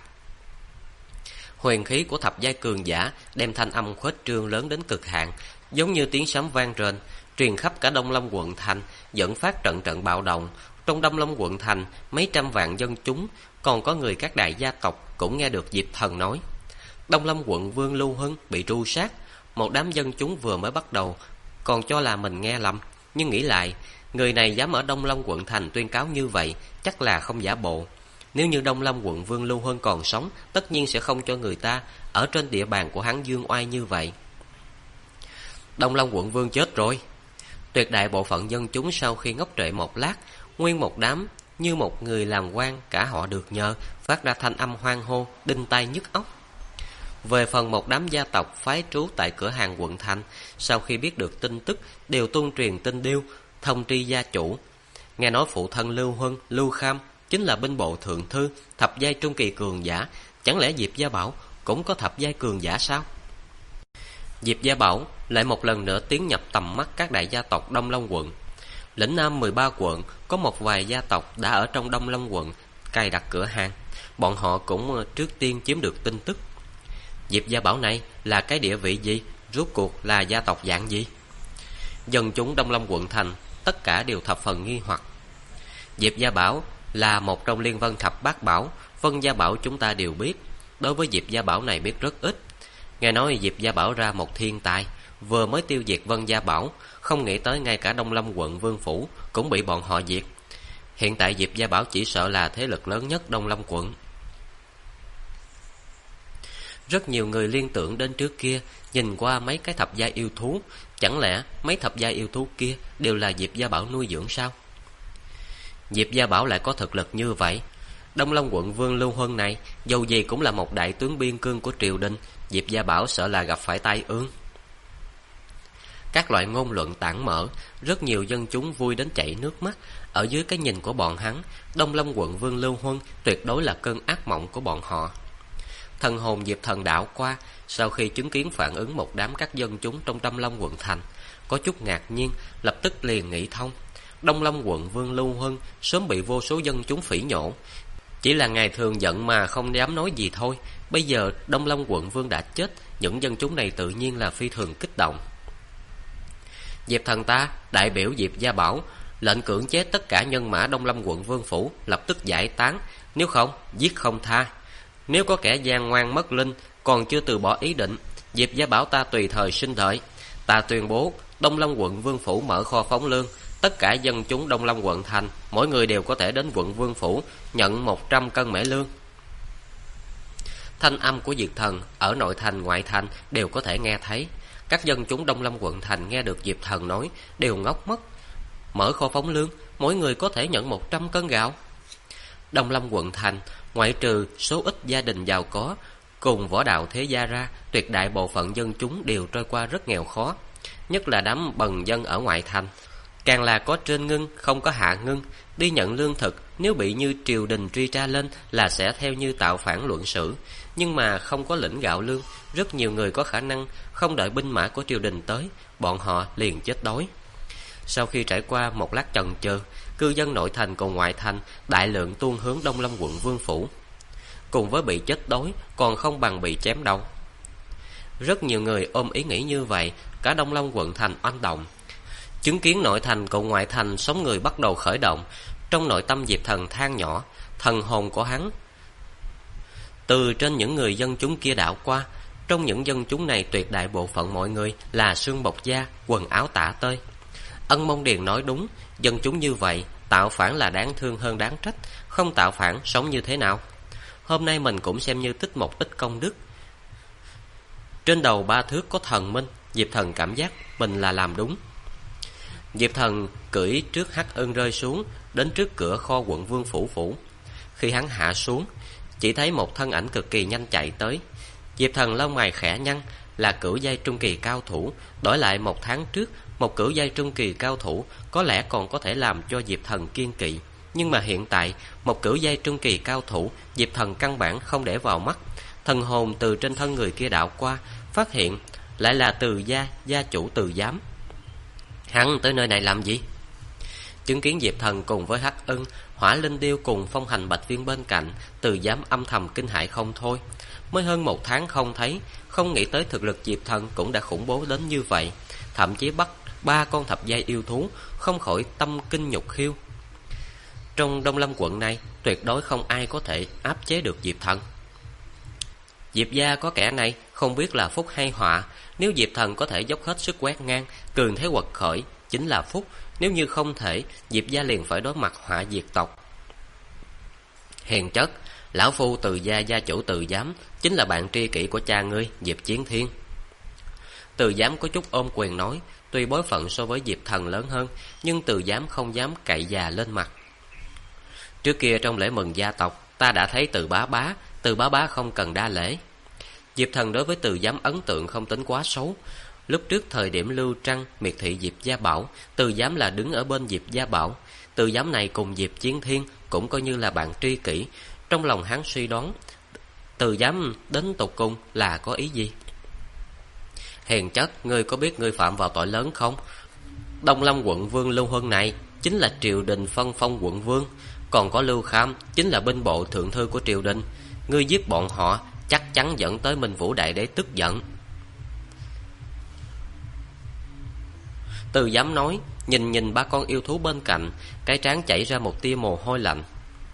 S1: Huyền khí của thập giai cường giả đem thanh âm khuếch trương lớn đến cực hạn, giống như tiếng sấm vang rền, truyền khắp cả Đông Long quận thành, dẫn phát trận trận bạo động. Trong Đông Long quận thành, mấy trăm vạn dân chúng, còn có người các đại gia tộc cũng nghe được Diệp Thần nói Đông Long quận vương Lưu Huân bị tru sát. Một đám dân chúng vừa mới bắt đầu còn cho là mình nghe lầm, nhưng nghĩ lại, người này dám ở Đông Long quận thành tuyên cáo như vậy, chắc là không giả bộ. Nếu như Đông Long quận vương Lưu Huân còn sống, tất nhiên sẽ không cho người ta ở trên địa bàn của hắn dương oai như vậy. Đông Long quận vương chết rồi. Tuyệt đại bộ phận dân chúng sau khi ngốc trệ một lát, nguyên một đám như một người làm quan, cả họ được nhờ, phát ra thanh âm hoan hô, đinh tai nhức óc. Về phần một đám gia tộc phái trú tại cửa hàng quận thành, sau khi biết được tin tức đều tuân truyền tin điêu, thông tri gia chủ. Nghe nói phụ thân Lưu Huân, Lưu Kham chính là binh bộ thượng thư, thập giai trung kỳ cường giả. Chẳng lẽ Diệp Gia Bảo cũng có thập giai cường giả sao? Diệp Gia Bảo lại một lần nữa tiến nhập tầm mắt các đại gia tộc Đông Long quận. Lĩnh Nam 13 quận có một vài gia tộc đã ở trong Đông Long quận cài đặt cửa hàng, bọn họ cũng trước tiên chiếm được tin tức. Diệp Gia Bảo này là cái địa vị gì? Rốt cuộc là gia tộc dạng gì? Dân chúng Đông Long quận thành tất cả đều thập phần nghi hoặc. Diệp Gia Bảo là một trong liên vân thập bát bảo. Vân Gia Bảo chúng ta đều biết, đối với Diệp Gia Bảo này biết rất ít. Nghe nói Diệp Gia Bảo ra một thiên tài, vừa mới tiêu diệt Vân Gia Bảo, không nghĩ tới ngay cả Đông Lâm quận Vương Phủ cũng bị bọn họ diệt. Hiện tại Diệp Gia Bảo chỉ sợ là thế lực lớn nhất Đông Lâm quận. Rất nhiều người liên tưởng đến trước kia, nhìn qua mấy cái thập gia yêu thú, chẳng lẽ mấy thập gia yêu thú kia đều là Diệp Gia Bảo nuôi dưỡng sao? Diệp Gia Bảo lại có thực lực như vậy. Đông Lâm quận Vương Lưu Huân này dầu gì cũng là một đại tướng biên cương của triều đình, Diệp Gia Bảo sợ là gặp phải tai ương. Các loại ngôn luận tản mở, rất nhiều dân chúng vui đến chảy nước mắt. Ở dưới cái nhìn của bọn hắn, Đông Lâm quận Vương Lưu Huân tuyệt đối là cơn ác mộng của bọn họ. Thần hồn Diệp Thần đảo qua, sau khi chứng kiến phản ứng một đám các dân chúng trong Đông Lâm quận thành, có chút ngạc nhiên, lập tức liền nghĩ thông. Đông Lâm quận Vương Lưu Huân sớm bị vô số dân chúng phỉ nhổ, chỉ là ngày thường giận mà không dám nói gì thôi. Bây giờ Đông Lâm quận Vương đã chết, những dân chúng này tự nhiên là phi thường kích động. Diệp Thần ta đại biểu Diệp Gia Bảo, lệnh cưỡng chế tất cả nhân mã Đông Lâm quận Vương Phủ lập tức giải tán, nếu không giết không tha. Nếu có kẻ gian ngoan mất linh còn chưa từ bỏ ý định, Diệp Gia Bảo ta tùy thời sinh đợi. Ta tuyên bố Đông Lâm quận Vương Phủ mở kho phóng lương, tất cả dân chúng Đông Lâm quận thành mỗi người đều có thể đến quận Vương Phủ nhận 100 cân mễ lương. Thanh âm của Diệp Thần ở nội thành ngoại thành đều có thể nghe thấy. Các dân chúng Đông Lâm quận thành nghe được Diệp Thần nói đều ngốc mất. Mở kho phóng lương, mỗi người có thể nhận 100 cân gạo. Đông Lâm quận thành, ngoại trừ số ít gia đình giàu có cùng võ đạo thế gia ra, tuyệt đại bộ phận dân chúng đều trôi qua rất nghèo khó. Nhất là đám bần dân ở ngoại thành, càng là có trên ngưng không có hạ ngưng. Đi nhận lương thực, nếu bị như triều đình truy tra lên là sẽ theo như tạo phản luận xử. Nhưng mà không có lĩnh gạo lương, rất nhiều người có khả năng không đợi binh mã của triều đình tới, bọn họ liền chết đói. Sau khi trải qua một lát chần chừ, cư dân nội thành cùng ngoại thành đại lượng tuôn hướng Đông Lâm quận Vương Phủ. Cùng với bị chết đói còn không bằng bị chém đầu. Rất nhiều người ôm ý nghĩ như vậy, cả Đông Lâm quận thành oanh động. Chứng kiến nội thành cùng ngoại thành sống người bắt đầu khởi động, trong nội tâm Diệp Thần than nhỏ, thần hồn của hắn từ trên những người dân chúng kia đảo qua. Trong những dân chúng này tuyệt đại bộ phận mọi người là xương bọc da, quần áo tả tơi. Ân Mông Điền nói đúng, dân chúng như vậy tạo phản là đáng thương hơn đáng trách, không tạo phản sống như thế nào? Hôm nay mình cũng xem như tích một ít công đức. Trên đầu 3 thước có thần minh, Diệp Thần cảm giác mình là làm đúng. Diệp Thần cưỡi trước Hắc Ưng rơi xuống, đến trước cửa kho quận Vương Phủ. Khi hắn hạ xuống, chỉ thấy một thân ảnh cực kỳ nhanh chạy tới. Diệp Thần lông mày khẽ nhăn, là cửu giai trung kỳ cao thủ. Đổi lại 1 tháng trước, một cửu giai trung kỳ cao thủ có lẽ còn có thể làm cho Diệp Thần kiên kỵ. Nhưng mà hiện tại, một cửu giai trung kỳ cao thủ Diệp Thần căn bản không để vào mắt. Thần hồn từ trên thân người kia đạo qua, phát hiện lại là Từ gia, gia chủ Từ Giám. Hắn tới nơi này làm gì? Chứng kiến Diệp Thần cùng với Hắc Ưng, Hỏa Linh Điêu cùng Phong Hành Bạch Viên bên cạnh, Từ Giám âm thầm kinh hãi không thôi. Mới hơn 1 tháng không thấy, không nghĩ tới thực lực Diệp Thần cũng đã khủng bố đến như vậy. Thậm chí bắt 3 con thập giai yêu thú, không khỏi tâm kinh nhục khiêu. Trong Đông Lâm quận này, tuyệt đối không ai có thể áp chế được Diệp Thần. Diệp gia có kẻ này, không biết là phúc hay họa. Nếu Diệp Thần có thể dốc hết sức quét ngang, cường thế quật khởi, chính là phúc. Nếu như không thể, Diệp gia liền phải đối mặt họa diệt tộc. Hiền chất, lão phu Từ gia gia chủ Từ Giám chính là bạn tri kỷ của cha ngươi, Diệp Chiến Thiên. Từ Giám có chút ôm quyền nói, tuy bối phận so với Diệp Thần lớn hơn, nhưng Từ Giám không dám cậy già lên mặt. Trước kia trong lễ mừng gia tộc, ta đã thấy Từ bá bá không cần đa lễ. Diệp Thần đối với Từ Giám ấn tượng không tính quá xấu. Lúc trước thời điểm Lưu Trăng miệt thị Diệp Gia Bảo, Từ Giám là đứng ở bên Diệp Gia Bảo. Từ Giám này cùng Diệp Chiến Thiên cũng coi như là bạn tri kỷ. Trong lòng hắn suy đoán, Từ Giám đến tột cùng là có ý gì? Hiền chất, ngươi có biết ngươi phạm vào tội lớn không? Đông Lâm quận Vương Lưu Huân này chính là triều đình phân phong quận vương, còn có Lưu Kham chính là binh bộ thượng thư của triều đình. Ngươi giết bọn họ chắc chắn dẫn tới Minh Vũ Đại Đế tức giận. Từ Giám nói, nhìn 3 con yêu thú bên cạnh, cái trán chảy ra một tia mồ hôi lạnh.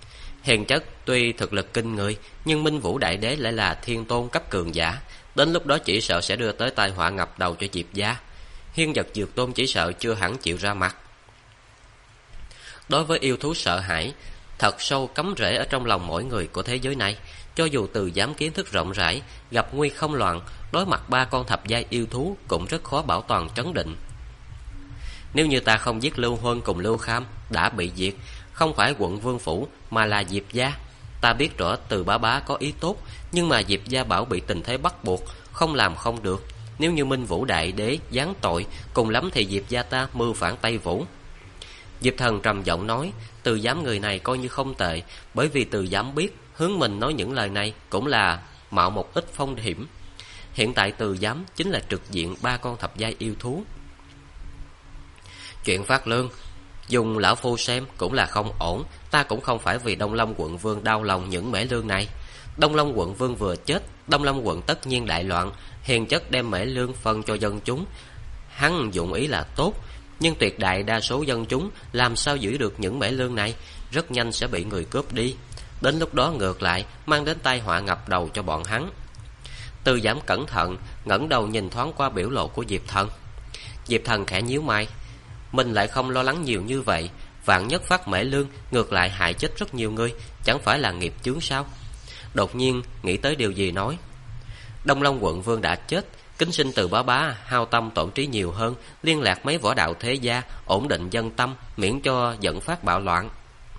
S1: Hiền chất tuy thực lực kinh người, nhưng Minh Vũ Đại Đế lại là thiên tôn cấp cường giả, đến lúc đó chỉ sợ sẽ đưa tới tai họa ngập đầu cho Diệp gia. Hiên Vật Dược Tôn chỉ sợ chưa hẳn chịu ra mặt. Đối với yêu thú sợ hãi thật sâu cắm rễ ở trong lòng mỗi người của thế giới này, cho dù Từ Giám kiến thức rộng rãi, gặp nguy không loạn, đối mặt 3 con thập giai yêu thú cũng rất khó bảo toàn trấn định. Nếu như ta không giết Lưu Huân cùng Lưu Kham đã bị diệt, không phải quận Vương Phủ mà là Diệp gia. Ta biết rõ Từ bá bá có ý tốt, nhưng mà Diệp gia bảo bị tình thế bắt buộc, không làm không được. Nếu như Minh Vũ Đại Đế giáng tội, cùng lắm thì Diệp gia ta mưu phản Tây Vũ. Diệp Thần trầm giọng nói, Từ Giám người này coi như không tệ, bởi vì Từ Giám biết hướng mình nói những lời này cũng là mạo một ít phong hiểm. Hiện tại Từ Giám chính là trực diện 3 con thập giai yêu thú. Chuyện phát lương dùng lão phu xem cũng là không ổn. Ta cũng không phải vì Đông Long quận vương đau lòng những mễ lương này. Đông Long quận vương vừa chết, Đông Long quận tất nhiên đại loạn. Hiền chất đem mễ lương phân cho dân chúng, hắn dụng ý là tốt, nhưng tuyệt đại đa số dân chúng làm sao giữ được những mễ lương này, rất nhanh sẽ bị người cướp đi. Đến lúc đó ngược lại mang đến tai họa ngập đầu cho bọn hắn. Từ Giám cẩn thận ngẩng đầu nhìn thoáng qua biểu lộ của Diệp Thần. Diệp Thần khẽ nhíu mày, mình lại không lo lắng nhiều như vậy, vạn nhất phát mễ lương ngược lại hại chết rất nhiều người, chẳng phải là nghiệp chướng sao? Đột nhiên nghĩ tới điều gì nói, Đông Long quận vương đã chết, kính xin Từ bá bá hao tâm tổn trí nhiều hơn, liên lạc mấy võ đạo thế gia, ổn định dân tâm, miễn cho dẫn phát bạo loạn.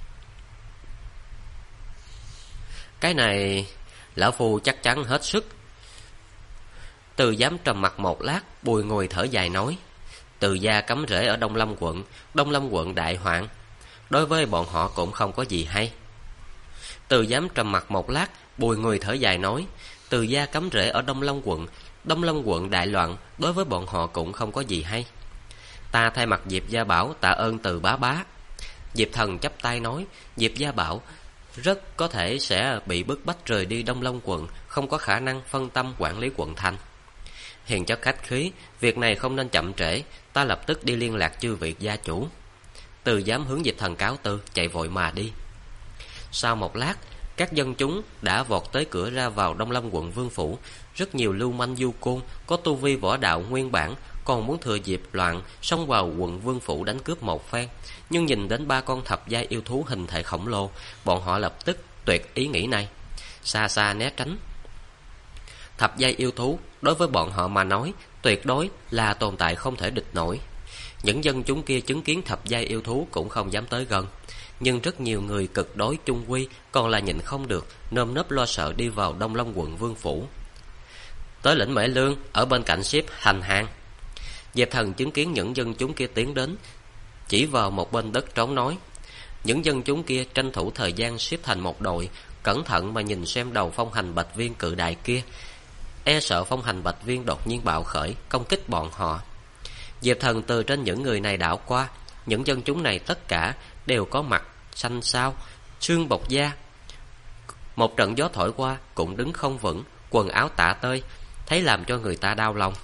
S1: Cái này lão phu chắc chắn hết sức. Từ Giám trầm mặt một lát, bùi ngùi thở dài nói, Từ gia cắm rễ ở Đông Lâm quận đại hoạn, đối với bọn họ cũng không có gì hay. Từ Giám trầm mặt một lát, bùi ngùi thở dài nói, Từ gia cắm rễ ở Đông Lâm quận đại loạn, đối với bọn họ cũng không có gì hay. Ta thay mặt Diệp gia bảo tạ ơn Từ bá bá. Diệp Thần chắp tay nói, Diệp gia bảo rất có thể sẽ bị bức bách rời đi Đông Long quận, không có khả năng phân tâm quản lý quận thành. Hiền chất khách khí, việc này không nên chậm trễ, ta lập tức đi liên lạc chư vị gia chủ. Từ Giám hướng Diệp Thần cáo từ, chạy vội mà đi. Sau một lát, các dân chúng đã vọt tới cửa ra vào Đông Lâm quận Vương Phủ. Rất nhiều lưu manh du côn có tu vi võ đạo nguyên bản, còn muốn thừa dịp loạn xông vào quận Vương Phủ đánh cướp một phen. Nhưng nhìn đến 3 con thập giai yêu thú hình thể khổng lồ, bọn họ lập tức tuyệt ý nghĩ này, xa xa né tránh. Thập giai yêu thú đối với bọn họ mà nói tuyệt đối là tồn tại không thể địch nổi. Những dân chúng kia chứng kiến thập giai yêu thú cũng không dám tới gần, nhưng rất nhiều người cực đối trung quy còn là nhịn không được, nơm nớp lo sợ đi vào Đông Long quận Vương Phủ. Tới lĩnh Mễ Lương ở bên cạnh xếp thành hàng. Diệp Thần chứng kiến những dân chúng kia tiến đến, chỉ vào một bên đất trống nói, những dân chúng kia tranh thủ thời gian xếp thành một đội, cẩn thận mà nhìn xem đầu phong hành bạch viên cự đại kia, e sợ phong hành bạch viên đột nhiên bạo khởi công kích bọn họ. Diệp Thần từ trên những người này đảo qua, những dân chúng này tất cả đều có mặt xanh xao, xương bọc da. Một trận gió thổi qua cũng đứng không vững, quần áo tả tơi, thấy làm cho người ta đau lòng.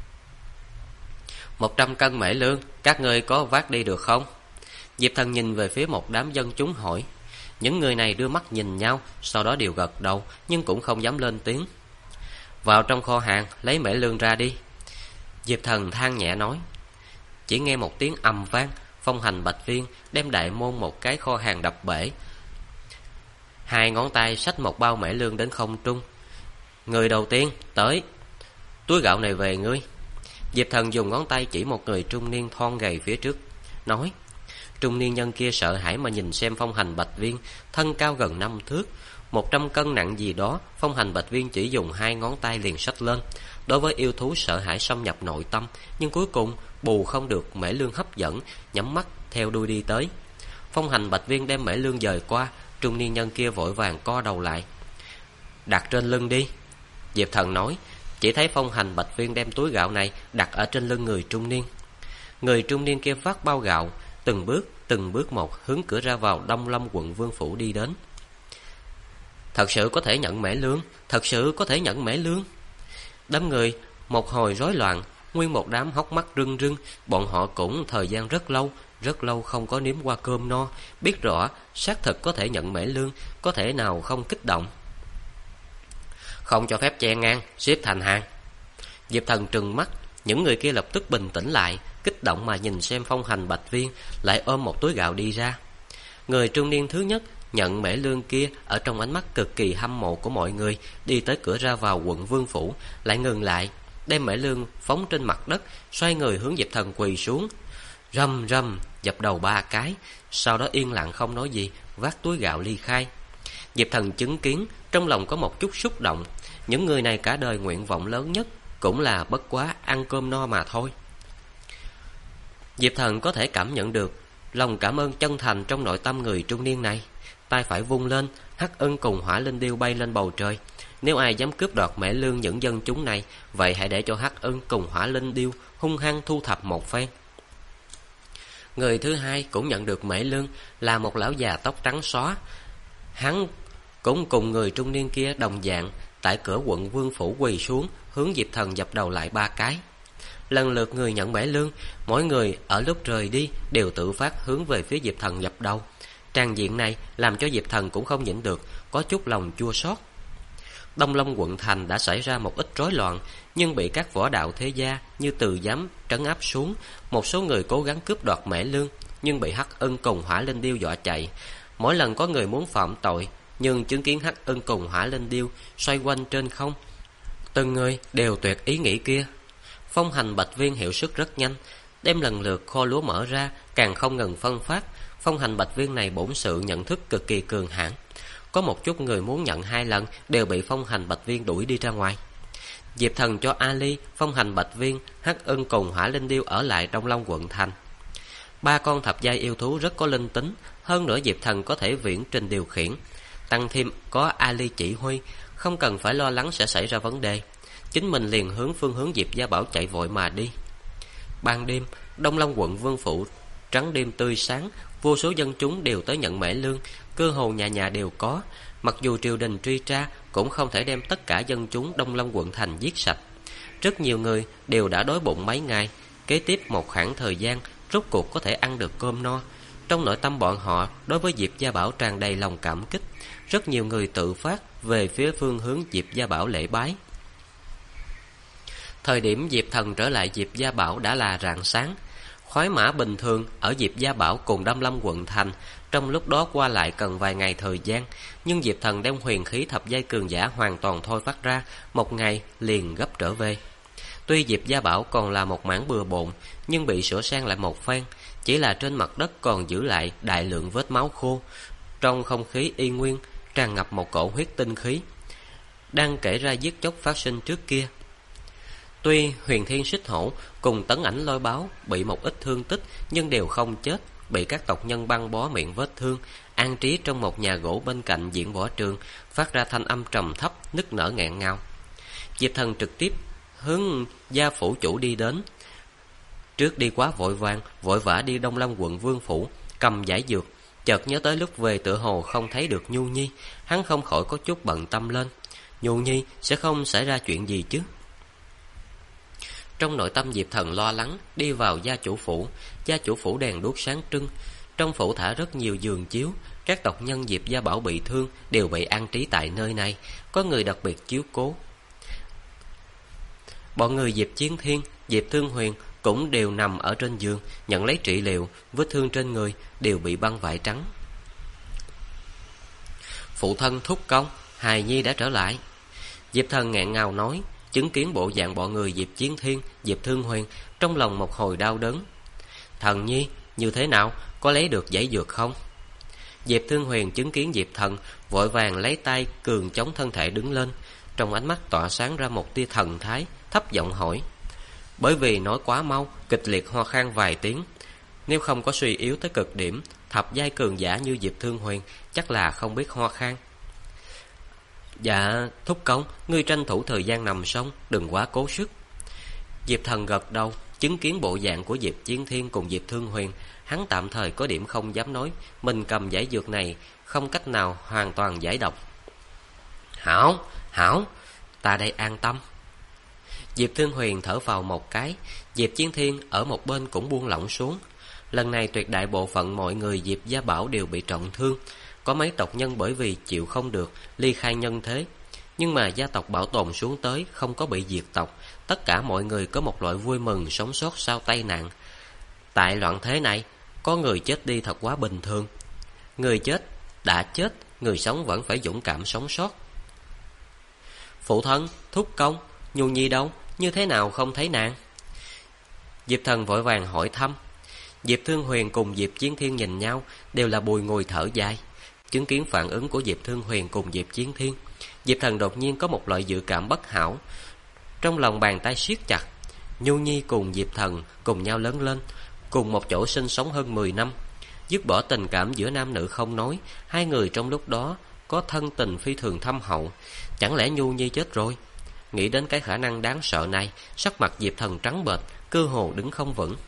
S1: 100 cân mễ lương, các ngươi có vác đi được không? Diệp Thần nhìn về phía một đám dân chúng hỏi. Những người này đưa mắt nhìn nhau, sau đó đều gật đầu, nhưng cũng không dám lên tiếng. Vào trong kho hàng lấy mễ lương ra đi. Diệp Thần than nhẹ nói. Chỉ nghe một tiếng ầm vang, phong hành bạch viên đem đại môn một cái kho hàng đập bể. 2 ngón tay xách một bao mễ lương đến không trung. Người đầu tiên tới, túi gạo này về ngươi. Diệp Thần dùng ngón tay chỉ một người trung niên thon gầy phía trước, nói. Trung niên nhân kia sợ hãi mà nhìn xem phong hành bạch viên, thân cao gần 5 thước, 100 cân nặng gì đó. Phong hành bạch viên chỉ dùng 2 ngón tay liền xách lên. Đối với yêu thú sợ hãi xâm nhập nội tâm, nhưng cuối cùng bù không được mễ lương hấp dẫn, nhắm mắt theo đuôi đi tới. Phong hành bạch viên đem mễ lương dời qua, trung niên nhân kia vội vàng co đầu lại. Đặt trên lưng đi. Diệp Thần nói. Chỉ thấy phong hành bạch viên đem túi gạo này đặt ở trên lưng người trung niên. Người trung niên kia vác bao gạo, từng bước một hướng cửa ra vào Đông Lâm quận Vương Phủ đi đến. Thật sự có thể nhận mễ lương, thật sự có thể nhận mễ lương. Đám người một hồi rối loạn, Nguyên một đám hốc mắt rưng rưng. Bọn họ cũng thời gian rất lâu không có nếm qua cơm no, biết rõ xác thực có thể nhận mễ lương, có thể nào không kích động. Không cho phép chen ngang, xếp thành hàng. Diệp Thần trừng mắt, những người kia lập tức bình tĩnh lại, kích động mà nhìn xem Phong Hành Bạch Viên, lại ôm một túi gạo đi ra. Người trung niên thứ nhất nhận mễ lương kia ở trong ánh mắt cực kỳ hâm mộ của mọi người, đi tới cửa ra vào quận Vương phủ, lại ngừng lại, đem mễ lương phóng trên mặt đất, xoay người hướng Diệp Thần quỳ xuống, rầm rầm dập đầu 3 cái, sau đó yên lặng không nói gì, vác túi gạo ly khai. Diệp Thần chứng kiến, trong lòng có một chút xúc động. Những người này cả đời nguyện vọng lớn nhất cũng là bất quá ăn cơm no mà thôi. Diệp Thần có thể cảm nhận được lòng cảm ơn chân thành trong nội tâm người trung niên này. Tay phải vung lên, Hắc Ưng cùng Hỏa Linh Điêu bay lên bầu trời. Nếu ai dám cướp đoạt mễ lương những dân chúng này, vậy hãy để cho Hắc Ưng cùng Hỏa Linh Điêu hung hăng thu thập một phen. Người thứ hai cũng nhận được mễ lương là một lão già tóc trắng xóa. Hắn cũng cùng người trung niên kia đồng dạng, tại cửa quận Vương phủ quỳ xuống, hướng Diệp Thần dập đầu lại 3 cái. Lần lượt người nhận mễ lương, mỗi người ở lúc rời đi đều tự phát hướng về phía Diệp Thần dập đầu. Tràng diện này làm cho Diệp Thần cũng không nhịn được, có chút lòng chua xót. Đông Long quận thành đã xảy ra một ít rối loạn, nhưng bị các võ đạo thế gia như Từ Giám trấn áp xuống. Một số người cố gắng cướp đoạt mễ lương, nhưng bị Hắc Ưng cùng Hỏa Linh Điêu dọa chạy. Mỗi lần có người muốn phạm tội, nhưng chứng kiến Hắc Ưng cùng Hỏa Linh Điêu xoay quanh trên không, từng người đều tuyệt ý nghĩ kia. Phong Hành Bạch Viên hiệu suất rất nhanh, đem lần lượt kho lúa mở ra, càng không ngừng phân phát. Phong Hành Bạch Viên này bổn sự nhận thức cực kỳ cường hãn, có một chút người muốn nhận 2 lần đều bị Phong Hành Bạch Viên đuổi đi ra ngoài. Diệp Thần cho Ali, Phong Hành Bạch Viên, Hắc Ưng cùng Hỏa Linh Điêu ở lại Đông Long quận thành. 3 con thập giai yêu thú rất có linh tính, hơn nữa Diệp Thần có thể viễn trình điều khiển, tăng thêm có Ali chỉ huy, không cần phải lo lắng sẽ xảy ra vấn đề. Chính mình liền hướng phương hướng Diệp Gia Bảo chạy vội mà đi. Ban đêm, Đông Long quận Vương phủ trắng đêm tươi sáng, vô số dân chúng đều tới nhận mễ lương, cơ hồ nhà nhà đều có. Mặc dù triều đình truy tra, cũng không thể đem tất cả dân chúng Đông Long quận thành giết sạch. Rất nhiều người đều đã đói bụng mấy ngày, kế tiếp một khoảng thời gian, rốt cuộc có thể ăn được cơm no. Trong nội tâm bọn họ, đối với Diệp Gia Bảo tràn đầy lòng cảm kích. Rất nhiều người tự phát về phía phương hướng Diệp Gia Bảo lễ bái. Thời điểm Diệp Thần trở lại Diệp Gia Bảo đã là rạng sáng. Khoái mã bình thường ở Diệp Gia Bảo cùng Đông Lâm quận thành, trong lúc đó qua lại cần vài ngày thời gian, nhưng Diệp Thần đem huyền khí thập giai cường giả hoàn toàn thôi phát ra, một ngày liền gấp trở về. Tuy Diệp Gia Bảo còn là một mảng bừa bộn, nhưng bị sửa sang lại một phen, chỉ là trên mặt đất còn giữ lại đại lượng vết máu khô. Trong không khí y nguyên tràn ngập một cổ huyết tinh khí, đang kể ra giết chóc phát sinh trước kia. Tuy Huyền Thiên Xích Hổ cùng Tấn Ảnh Lôi Báo bị một ít thương tích, nhưng đều không chết, bị các tộc nhân băng bó miệng vết thương, an trí trong một nhà gỗ bên cạnh diễn võ trường, phát ra thanh âm trầm thấp, nức nở nghẹn ngào. Diệp Thần trực tiếp hướng gia phủ chủ đi đến. Trước đi quá vội vàng, vội vã đi Đông Long quận Vương phủ, cầm giải dược, chợt nhớ tới lúc về tựa hồ không thấy được Nhu Nhi, hắn không khỏi có chút bận tâm lên. Nhu Nhi sẽ không xảy ra chuyện gì chứ? Trong nội tâm Diệp Thần lo lắng, đi vào gia chủ phủ. Gia chủ phủ đèn đuốc sáng trưng, trong phủ thả rất nhiều giường chiếu. Các tộc nhân Diệp Gia Bảo bị thương đều bị an trí tại nơi này, có người đặc biệt chiếu cố. Bọn người Diệp Chiến Thiên, Diệp Thương Huyền cũng đều nằm ở trên giường, nhận lấy trị liệu, vết thương trên người đều bị băng vải trắng. Phụ thân thúc công, hài nhi đã trở lại. Diệp Thần nghẹn ngào nói, chứng kiến bộ dạng bọn người Diệp Chiến Thiên, Diệp Thương Huyền, trong lòng một hồi đau đớn. Thần nhi, như thế nào, có lấy được giải dược không? Diệp Thương Huyền chứng kiến Diệp Thần, vội vàng lấy tay cường chống thân thể đứng lên, trong ánh mắt tỏa sáng ra một tia thần thái, thấp giọng hỏi. Bởi vì nói quá mau, kịch liệt ho khan vài tiếng. Nếu không có suy yếu tới cực điểm, thập giai cường giả như Diệp Thương Huyền chắc là không biết ho khan. Dạ, thúc công, ngươi tranh thủ thời gian nằm xong, đừng quá cố sức. Diệp Thần gật đầu, chứng kiến bộ dạng của Diệp Chiến Thiên cùng Diệp Thương Huyền, hắn tạm thời có điểm không dám nói, mình cầm giải dược này không cách nào hoàn toàn giải độc. Hảo, ta đây an tâm. Diệp Thương Huyền thở vào một cái, Diệp Chiến Thiên ở một bên cũng buông lỏng xuống. Lần này tuyệt đại bộ phận mọi người Diệp Gia Bảo đều bị trọng thương, có mấy tộc nhân bởi vì chịu không được ly khai nhân thế. Nhưng mà gia tộc bảo tồn xuống tới, không có bị diệt tộc. Tất cả mọi người có một loại vui mừng sống sót sau tai nạn. Tại loạn thế này, có người chết đi thật quá bình thường. Người chết đã chết, người sống vẫn phải dũng cảm sống sót. Phụ thân, thúc công, Nhu Nhi đâu? Như thế nào không thấy nàng? Diệp Thần vội vàng hỏi thăm. Diệp Thương Huyền cùng Diệp Chiến Thiên nhìn nhau, đều là bùi ngùi thở dài. Chứng kiến phản ứng của Diệp Thương Huyền cùng Diệp Chiến Thiên, Diệp Thần đột nhiên có một loại dự cảm bất hảo. Trong lòng bàn tay siết chặt. Nhu Nhi cùng Diệp Thần cùng nhau lớn lên, cùng một chỗ sinh sống hơn 10 năm. Dứt bỏ tình cảm giữa nam nữ không nói, hai người trong lúc đó có thân tình phi thường thâm hậu. Chẳng lẽ Nhu Nhi chết rồi? Nghĩ đến cái khả năng đáng sợ này, sắc mặt Diệp Thần trắng bệch, cơ hồ đứng không vững.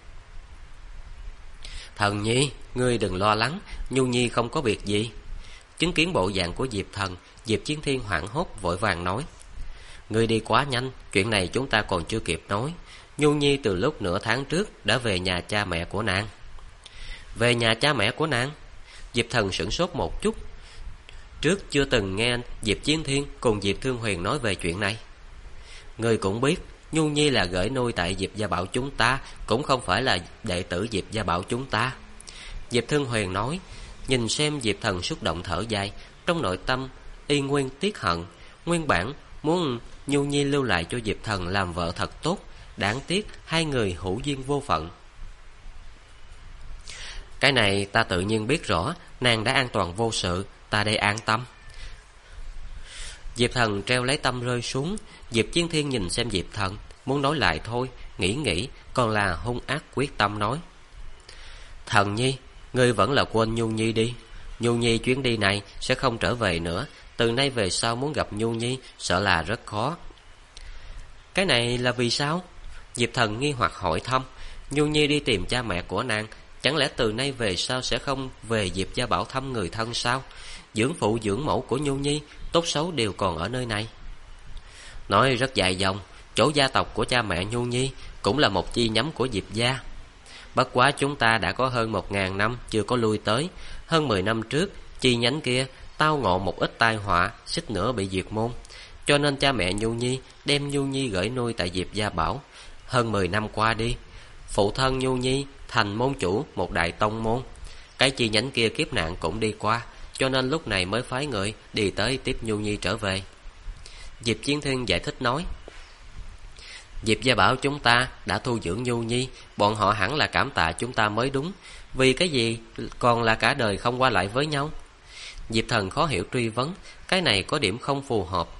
S1: Thần Nhi, ngươi đừng lo lắng, Nhu Nhi không có việc gì. Chứng kiến bộ dạng của Diệp Thần, Diệp Chiến Thiên hoảng hốt vội vàng nói. Ngươi đi quá nhanh, chuyện này chúng ta còn chưa kịp nói. Nhu Nhi từ lúc nửa tháng trước đã về nhà cha mẹ của nàng. Về nhà cha mẹ của nàng? Diệp Thần sửng sốt một chút. Trước chưa từng nghe Diệp Chiến Thiên cùng Diệp Thương Huyền nói về chuyện này. Ngươi cũng biết, Nhu Nhi là gửi nuôi tại Diệp Gia Bảo chúng ta, cũng không phải là đệ tử Diệp Gia Bảo chúng ta. Diệp Thương Huyền nói, nhìn xem Diệp Thần xúc động thở dài, trong nội tâm y nguyên tiếc hận. Nguyên bản muốn Nhu Nhi lưu lại cho Diệp Thần làm vợ thật tốt, đáng tiếc hai người hữu duyên vô phận. Cái này ta tự nhiên biết rõ, nàng đã an toàn vô sự, ta đây an tâm. Diệp Thần treo lấy tâm rơi xuống. Diệp Chiến Thiên nhìn xem Diệp Thần, muốn nói lại thôi, nghĩ còn là hung ác quyết tâm nói. Thần Nhi, ngươi vẫn là quên Nhu Nhi đi. Nhu Nhi chuyến đi này sẽ không trở về nữa, từ nay về sau muốn gặp Nhu Nhi sợ là rất khó. Cái này là vì sao? Diệp Thần nghi hoặc hỏi thăm. Nhu Nhi đi tìm cha mẹ của nàng, chẳng lẽ từ nay về sau sẽ không về Diệp Gia Bảo thăm người thân sao? Dưỡng phụ dưỡng mẫu của Nhu Nhi tốt xấu đều còn ở nơi này. Nói rất dài dòng, chỗ gia tộc của cha mẹ Nhu Nhi cũng là một chi nhánh của Diệp Gia. Bất quá chúng ta đã có hơn 1000 năm chưa có lui tới. Hơn 10 năm trước, chi nhánh kia tao ngộ một ít tai họa, suýt nữa bị diệt môn. Cho nên cha mẹ Nhu Nhi đem Nhu Nhi gửi nuôi tại Diệp Gia Bảo. Hơn 10 năm qua đi, phụ thân Nhu Nhi thành môn chủ một đại tông môn. Cái chi nhánh kia kiếp nạn cũng đi qua, cho nên lúc này mới phái người đi tới tiếp Nhu Nhi trở về. Diệp Chiến Thiên giải thích nói. Diệp Gia Bảo chúng ta đã thu dưỡng Nhu Nhi, bọn họ hẳn là cảm tạ chúng ta mới đúng. Vì cái gì còn là cả đời không qua lại với nhau? Diệp Thần khó hiểu truy vấn, cái này có điểm không phù hợp.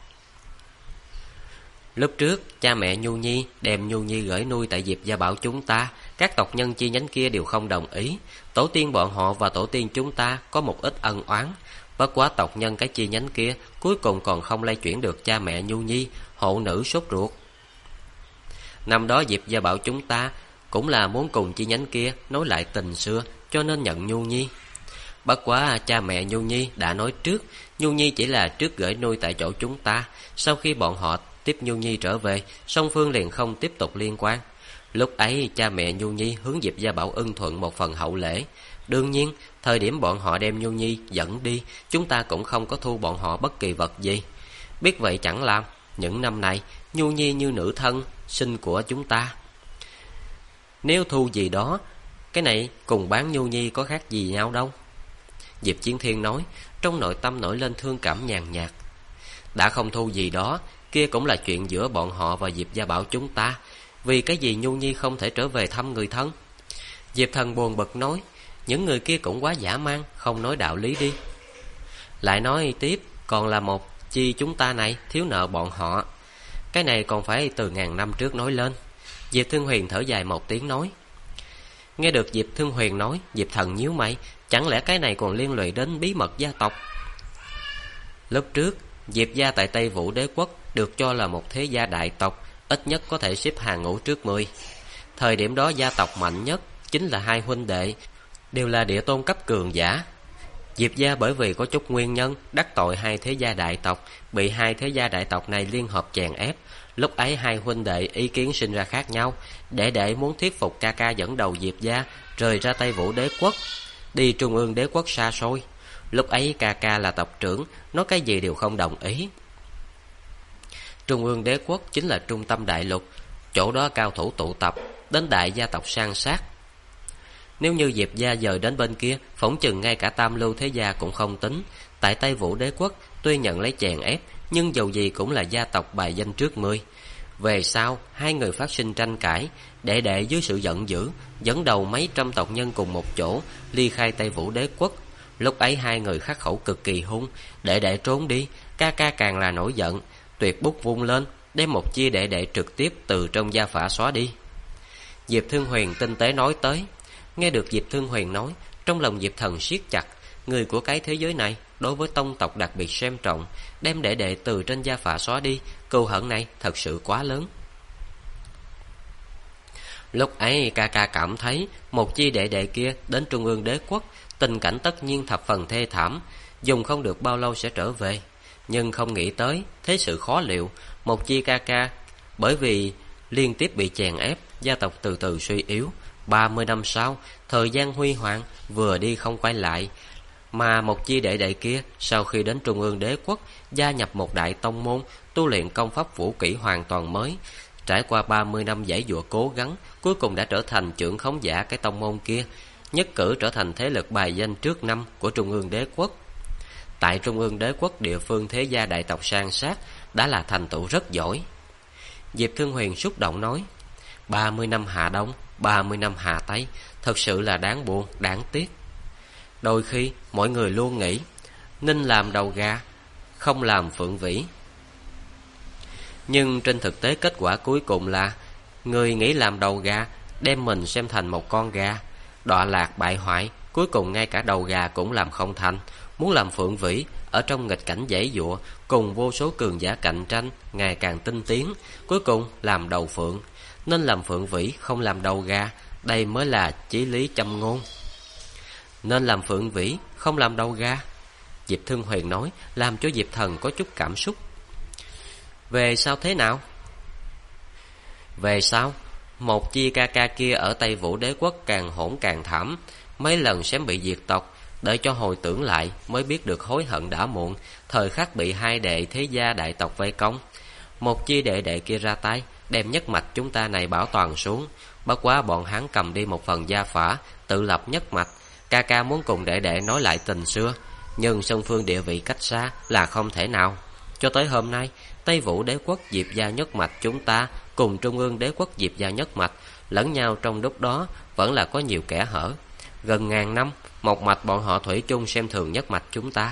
S1: Lúc trước cha mẹ Nhu Nhi đem Nhu Nhi gửi nuôi tại Diệp Gia Bảo chúng ta, các tộc nhân chi nhánh kia đều không đồng ý. Tổ tiên bọn họ và tổ tiên chúng ta có một ít ân oán. Bất quá tộc nhân cái chi nhánh kia cuối cùng còn không lay chuyển được cha mẹ Nhu Nhi, hộ nữ sốt ruột. Năm đó Diệp Gia Bảo chúng ta cũng là muốn cùng chi nhánh kia nối lại tình xưa, cho nên nhận Nhu Nhi. Bất quá cha mẹ Nhu Nhi đã nói trước, Nhu Nhi chỉ là trước gửi nuôi tại chỗ chúng ta. Sau khi bọn họ tiếp Nhu Nhi trở về, song phương liền không tiếp tục liên quan. Lúc ấy cha mẹ Nhu Nhi hướng Diệp Gia Bảo ưng thuận một phần hậu lễ. Đương nhiên, thời điểm bọn họ đem Nhu Nhi dẫn đi, chúng ta cũng không có thu bọn họ bất kỳ vật gì. Biết vậy chẳng làm, những năm này Nhu Nhi như nữ thân sinh của chúng ta. Nếu thu gì đó, cái này cùng bán Nhu Nhi có khác gì nhau đâu. Diệp Chiến Thiên nói, trong nội tâm nổi lên thương cảm nhàn nhạt. Đã không thu gì đó, kia cũng là chuyện giữa bọn họ và Diệp Gia Bảo chúng ta. Vì cái gì Nhu Nhi không thể trở về thăm người thân? Diệp Thần buồn bực nói, những người kia cũng quá dã man, không nói đạo lý đi. Lại nói tiếp, còn là một chi chúng ta này thiếu nợ bọn họ. Cái này còn phải từ ngàn năm trước nói lên. Diệp Thương Huyền thở dài một tiếng nói. Nghe được Diệp Thương Huyền nói, Diệp Thần nhíu mày, chẳng lẽ cái này còn liên lụy đến bí mật gia tộc? Lúc trước, Diệp gia tại Tây Vũ Đế quốc được cho là một thế gia đại tộc, ít nhất có thể xếp hàng ngũ trước 10. Thời điểm đó gia tộc mạnh nhất chính là hai huynh đệ, đều là địa tôn cấp cường giả. Diệp gia bởi vì có chút nguyên nhân đắc tội hai thế gia đại tộc, bị hai thế gia đại tộc này liên hợp chèn ép. Lúc ấy hai huynh đệ ý kiến sinh ra khác nhau. Đệ muốn thuyết phục ca ca dẫn đầu Diệp gia rời ra Tây Vũ Đế quốc, đi Trung ương Đế quốc xa xôi. Lúc ấy ca ca là tộc trưởng, nói cái gì đều không đồng ý. Trung ương Đế quốc chính là trung tâm đại lục, chỗ đó cao thủ tụ tập, đến đại gia tộc san sát. Nếu như Diệp gia dời đến bên kia, phỏng chừng ngay cả tam lưu thế gia cũng không tính. Tại Tây Vũ Đế quốc tuy nhận lấy chèn ép, nhưng dầu gì cũng là gia tộc bài danh trước 10. Về sau hai người phát sinh tranh cãi, đệ dưới sự giận dữ dẫn đầu mấy trăm tộc nhân cùng một chỗ ly khai Tây Vũ Đế quốc. Lúc ấy hai người khắc khẩu cực kỳ hung, đệ trốn đi, ca ca càng là nổi giận, tuyệt bút vung lên, đem một chia đệ trực tiếp từ trong gia phả xóa đi. Diệp Thương Huyền tinh tế nói tới. Nghe được Diệp Thương Huyền nói, trong lòng Diệp Thần siết chặt. Người của cái thế giới này đối với tông tộc đặc biệt xem trọng, đem đệ từ trên gia phả xóa đi, cừu hận này thật sự quá lớn. Lúc ấy ca ca cảm thấy một chi đệ kia đến Trung ương Đế quốc, tình cảnh tất nhiên thập phần thê thảm, dùng không được bao lâu sẽ trở về. Nhưng không nghĩ tới thế sự khó liệu, một chi ca ca bởi vì liên tiếp bị chèn ép, gia tộc từ từ suy yếu. 30 năm sau, thời gian huy hoàng vừa đi không quay lại, mà một chi đệ kia sau khi đến Trung ương Đế quốc, gia nhập một đại tông môn, tu luyện công pháp vũ kỹ hoàn toàn mới. Trải qua 30 năm giãy giụa cố gắng, cuối cùng đã trở thành trưởng khống giả cái tông môn kia, nhất cử trở thành thế lực bài danh trước năm của Trung ương Đế quốc. Tại Trung ương Đế quốc, địa phương thế gia đại tộc san sát đã là thành tựu rất giỏi. Diệp Thương Huyền xúc động nói, 30 năm Hà Đông, 30 năm Hà Tây, thật sự là đáng buồn, đáng tiếc. Đôi khi mọi người luôn nghĩ Ninh làm đầu gà, không làm phượng vĩ. Nhưng trên thực tế kết quả cuối cùng là người nghĩ làm đầu gà, đem mình xem thành một con gà, đọa lạc bại hoại, cuối cùng ngay cả đầu gà cũng làm không thành. Muốn làm phượng vĩ, ở trong nghịch cảnh giãy giụa, cùng vô số cường giả cạnh tranh, ngày càng tinh tiến, cuối cùng làm đầu phượng. Nên làm phượng vĩ, không làm đầu gà, đây mới là chí lý châm ngôn. Nên làm phượng vĩ, không làm đầu gà, Diệp Thương Huyền nói, làm cho Diệp Thần có chút cảm xúc. Về sau thế nào? Về sau, một chi ca ca kia ở Tây Vũ Đế quốc càng hỗn càng thảm, mấy lần xém bị diệt tộc. Đợi cho hồi tưởng lại mới biết được hối hận đã muộn. Thời khắc bị hai đệ thế gia đại tộc vây công, một chi đệ kia ra tay, đem nhất mạch chúng ta này bảo toàn xuống. Bất quá bọn hắn cầm đi một phần gia phả, tự lập nhất mạch. Ca ca muốn cùng đệ nói lại tình xưa, nhưng song phương địa vị cách xa là không thể nào. Cho tới hôm nay, Tây Vũ Đế quốc Diệp gia nhất mạch chúng ta cùng Trung ương Đế quốc Diệp gia nhất mạch lẫn nhau trong lúc đó vẫn là có nhiều kẽ hở. Gần ngàn năm, một mạch bọn họ thủy chung xem thường nhất mạch chúng ta.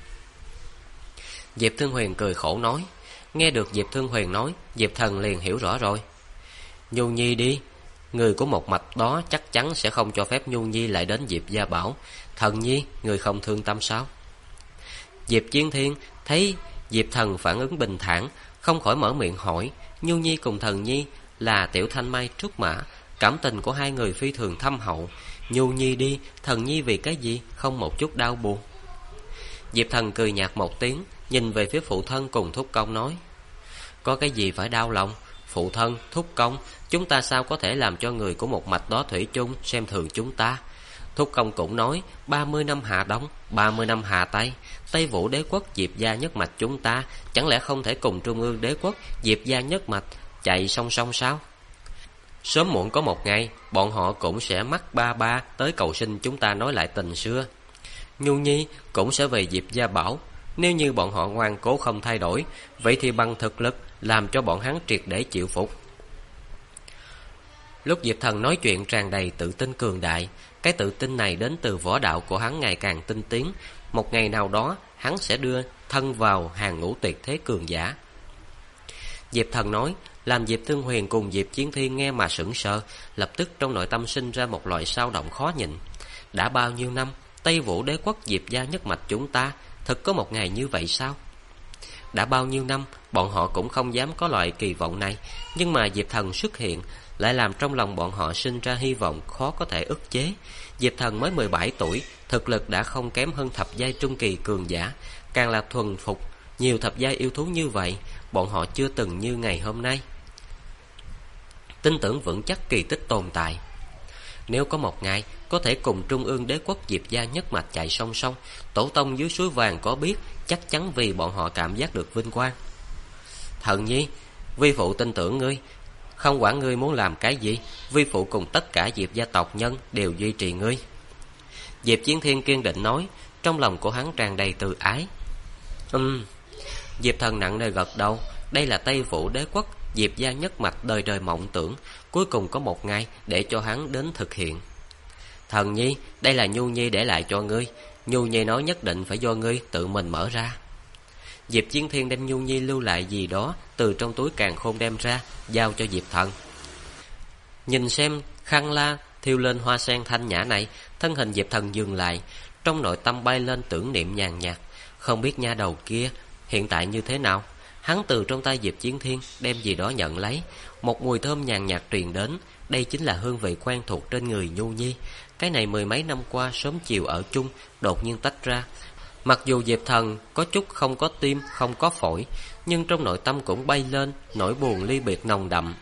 S1: Diệp Thương Huyền cười khổ nói. Nghe được Diệp Thương Huyền nói, Diệp Thần liền hiểu rõ rồi. Nhu Nhi đi, người của một mạch đó chắc chắn sẽ không cho phép Nhu Nhi lại đến Diệp gia bảo. Thần Nhi, người không thương tâm sao? Diệp Chiến Thiên thấy Diệp Thần phản ứng bình thản, không khỏi mở miệng hỏi. Nhu Nhi cùng Thần Nhi là tiểu thanh mai trúc mã, cảm tình của hai người phi thường thâm hậu. Nhu Nhi đi, Thần Nhi vì cái gì không một chút đau buồn? Diệp Thần cười nhạt một tiếng, nhìn về phía phụ thân cùng thúc công nói, có cái gì phải đau lòng? Phụ thân, thúc công, chúng ta sao có thể làm cho người của một mạch đó thủy chung xem thường chúng ta? Thúc công cũng nói, 30 năm Hà Đông, 30 năm Hà Tây, Tây Vũ Đế quốc Diệp gia nhất mạch chúng ta chẳng lẽ không thể cùng Trung ương Đế quốc Diệp gia nhất mạch chạy song song sao? Sớm muộn có một ngày, bọn họ cũng sẽ mắc ba tới cầu xin chúng ta nói lại tình xưa. Nhu Nhi cũng sẽ về Diệp gia bảo. Nếu như bọn họ ngoan cố không thay đổi, vậy thì bằng thực lực làm cho bọn hắn triệt để chịu phục. Lúc Diệp Thần nói chuyện tràn đầy tự tin cường đại. Cái tự tin này đến từ võ đạo của hắn ngày càng tinh tiến. Một ngày nào đó hắn sẽ đưa thân vào hàng ngũ tuyệt thế cường giả. Diệp Thần nói, làm Diệp Thương Huyền cùng Diệp Chiến Thiên nghe mà sững sờ, lập tức trong nội tâm sinh ra một loại xao động khó nhịn. Đã bao nhiêu năm, Tây Vũ Đế quốc Diệp gia nhất mạch chúng ta thực có một ngày như vậy sao? Đã bao nhiêu năm, bọn họ cũng không dám có loại kỳ vọng này, nhưng mà Diệp Thần xuất hiện lại làm trong lòng bọn họ sinh ra hy vọng khó có thể ức chế. Diệp Thần mới 17 tuổi, thực lực đã không kém hơn thập giai trung kỳ cường giả, càng là thuần phục nhiều thập giai yêu thú như vậy, bọn họ chưa từng như ngày hôm nay tin tưởng vững chắc kỳ tích tồn tại. Nếu có một ngày có thể cùng Trung ương đế quốc Diệp gia nhất mạch chạy song song, tổ tông dưới suối vàng có biết, chắc chắn vì bọn họ cảm giác được vinh quang. Thần nhi, vi phụ tin tưởng ngươi, không quản ngươi muốn làm cái gì, vi phụ cùng tất cả Diệp gia tộc nhân đều duy trì ngươi. Diệp Chiến Thiên kiên định nói, trong lòng của hắn tràn đầy từ ái. Diệp Thần nặng nề gật đầu. Đây là Tây Vũ đế quốc Diệp gia nhất mạch đời đời mộng tưởng, cuối cùng có một ngày để cho hắn đến thực hiện. Thần nhi, đây là Nhu Nhi để lại cho ngươi. Nhu Nhi nói nhất định phải do ngươi tự mình mở ra. Diệp Chiến Thiên đem Nhu Nhi lưu lại gì đó từ trong túi càn khôn đem ra, giao cho Diệp Thần. Nhìn xem khăn la thiêu lên hoa sen thanh nhã này, thân hình Diệp Thần dừng lại, trong nội tâm bay lên tưởng niệm nhàn nhạt. Không biết nha đầu kia hiện tại như thế nào. Hắn từ trong tay Diệp Chiến Thiên đem gì đó nhận lấy, một mùi thơm nhàn nhạt truyền đến. Đây chính là hương vị quen thuộc trên người Nhu Nhi. Cái này mười mấy năm qua sớm chiều ở chung, đột nhiên tách ra. Mặc dù Diệp Thần có chút không có tim, không có phổi, nhưng trong nội tâm cũng bay lên nỗi buồn ly biệt nồng đậm.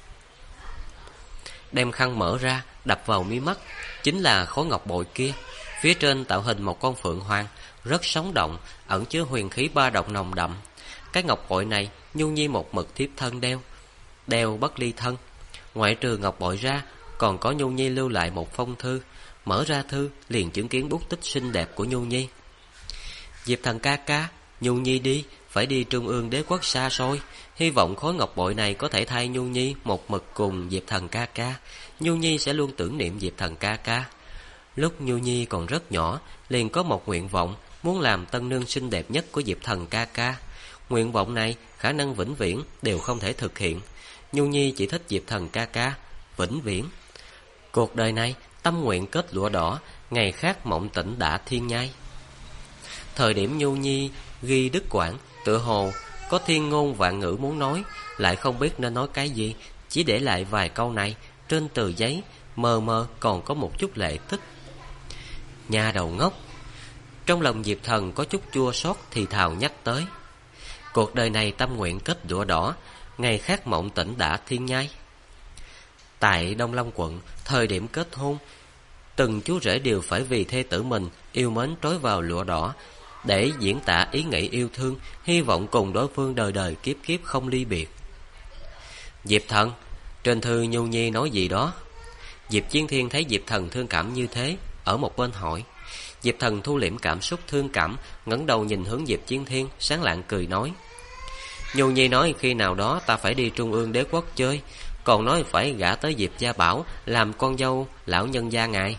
S1: Đem khăn mở ra, đập vào mí mắt, chính là khối ngọc bội kia. Phía trên tạo hình một con phượng hoàng, rất sống động, ẩn chứa huyền khí ba động nồng đậm. Cái ngọc bội này Nhu Nhi một mực thiếp thân đeo bất ly thân. Ngoại trừ ngọc bội ra, còn có Nhu Nhi lưu lại một phong thư. Mở ra thư liền chứng kiến bút tích xinh đẹp của Nhu Nhi. Diệp Thần ca ca, Nhu Nhi đi, phải đi Trung ương đế quốc xa xôi. Hy vọng khối ngọc bội này có thể thay Nhu Nhi một mực cùng Diệp Thần ca ca. Nhu Nhi sẽ luôn tưởng niệm Diệp Thần ca ca. Lúc Nhu Nhi còn rất nhỏ, liền có một nguyện vọng, muốn làm tân nương xinh đẹp nhất của Diệp Thần ca ca. Nguyện vọng này khả năng vĩnh viễn đều không thể thực hiện. Nhu Nhi chỉ thích Diệp Thần ca ca, vĩnh viễn. Cuộc đời này tâm nguyện kết lụa đỏ, ngày khác mộng tỉnh đã thiên nhai. Thời điểm Nhu Nhi ghi đứt quãng, tựa hồ có thiên ngôn vạn ngữ muốn nói, lại không biết nên nói cái gì, chỉ để lại vài câu này trên tờ giấy, mờ mờ còn có một chút lệ tích. Nhà đầu ngốc. Trong lòng Diệp Thần có chút chua xót thì thào nhắc tới. Cuộc đời này tâm nguyện kết lụa đỏ, ngày khác mộng tỉnh đã thiên nhai. Tại Đông Long quận, thời điểm kết hôn, từng chú rể đều phải vì thê tử mình yêu mến trói vào lụa đỏ, để diễn tả ý nghĩ yêu thương, hy vọng cùng đối phương đời đời kiếp kiếp không ly biệt. Diệp Thần, trên thư Nhu Nhi nói gì đó? Diệp Chiến Thiên thấy Diệp Thần thương cảm như thế, ở một bên hỏi. Diệp Thần thu liễm cảm xúc thương cảm, ngẩng đầu nhìn hướng Diệp Chiến Thiên, sáng lạng cười nói. Nhu Nhi nói khi nào đó ta phải đi Trung ương đế quốc chơi, còn nói phải gả tới Diệp gia bảo, làm con dâu lão nhân gia ngài.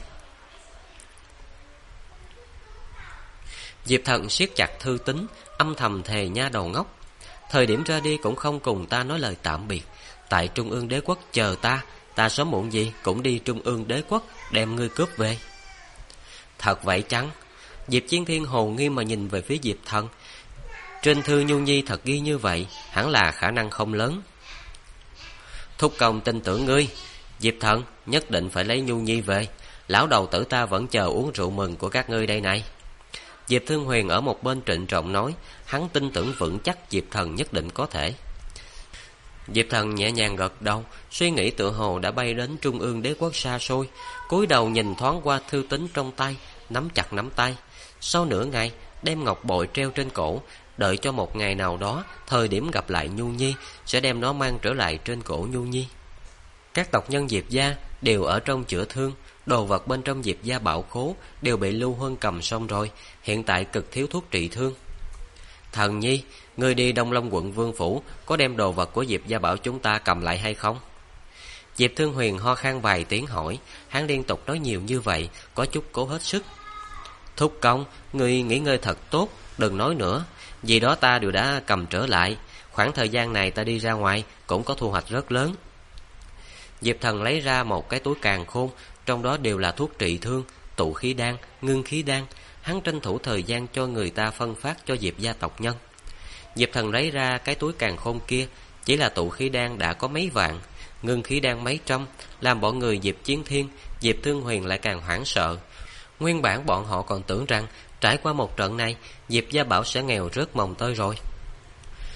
S1: Diệp Thần siết chặt thư tín, âm thầm thề nha đầu ngốc. Thời điểm ra đi cũng không cùng ta nói lời tạm biệt. Tại Trung ương đế quốc chờ ta sớm muộn gì cũng đi Trung ương đế quốc đem ngươi cướp về. Thật vậy chăng? Diệp Chiến Thiên hồ nghi mà nhìn về phía Diệp Thần. Trên thư Nhu Nhi thật ghi như vậy, hẳn là khả năng không lớn. Thúc công tin tưởng ngươi, Diệp Thần nhất định phải lấy Nhu Nhi về. Lão đầu tử ta vẫn chờ uống rượu mừng của các ngươi đây này. Diệp Thương Huyền ở một bên trịnh trọng nói, hắn tin tưởng vững chắc Diệp Thần nhất định có thể. Diệp Thần nhẹ nhàng gật đầu, suy nghĩ tựa hồ đã bay đến Trung ương đế quốc xa xôi, cúi đầu nhìn thoáng qua thư tín trong tay, nắm chặt nắm tay. Sau nửa ngày, đem ngọc bội treo trên cổ, đợi cho một ngày nào đó, thời điểm gặp lại Nhu Nhi, sẽ đem nó mang trở lại trên cổ Nhu Nhi. Các tộc nhân Diệp gia đều ở trong chữa thương, đồ vật bên trong Diệp gia bảo khố đều bị Lưu Huân cầm xong rồi, hiện tại cực thiếu thuốc trị thương. Thần nhi, ngươi đi Đông Long quận Vương phủ, có đem đồ vật của Diệp gia bảo chúng ta cầm lại hay không? Diệp Thương Huyền ho khan vài tiếng hỏi, hắn liên tục nói nhiều như vậy, có chút cố hết sức. Thúc công, ngươi nghỉ ngơi thật tốt, đừng nói nữa, vì đó ta đều đã cầm trở lại. Khoảng thời gian này ta đi ra ngoài cũng có thu hoạch rất lớn. Diệp Thần lấy ra một cái túi càn khôn, trong đó đều là thuốc trị thương, tụ khí đan, ngưng khí đan. Hắn tranh thủ thời gian cho người ta phân phát cho Diệp gia tộc nhân. Diệp Thần lấy ra cái túi càn khôn kia, chỉ là tụ khí đan đã có mấy vạn, ngưng khí đan mấy trăm, làm bọn người Diệp Chiến Thiên, Diệp Thương Huyền lại càng hoảng sợ. Nguyên bản bọn họ còn tưởng rằng trải qua một trận này, Diệp gia bảo sẽ nghèo rớt mồng tơi rồi.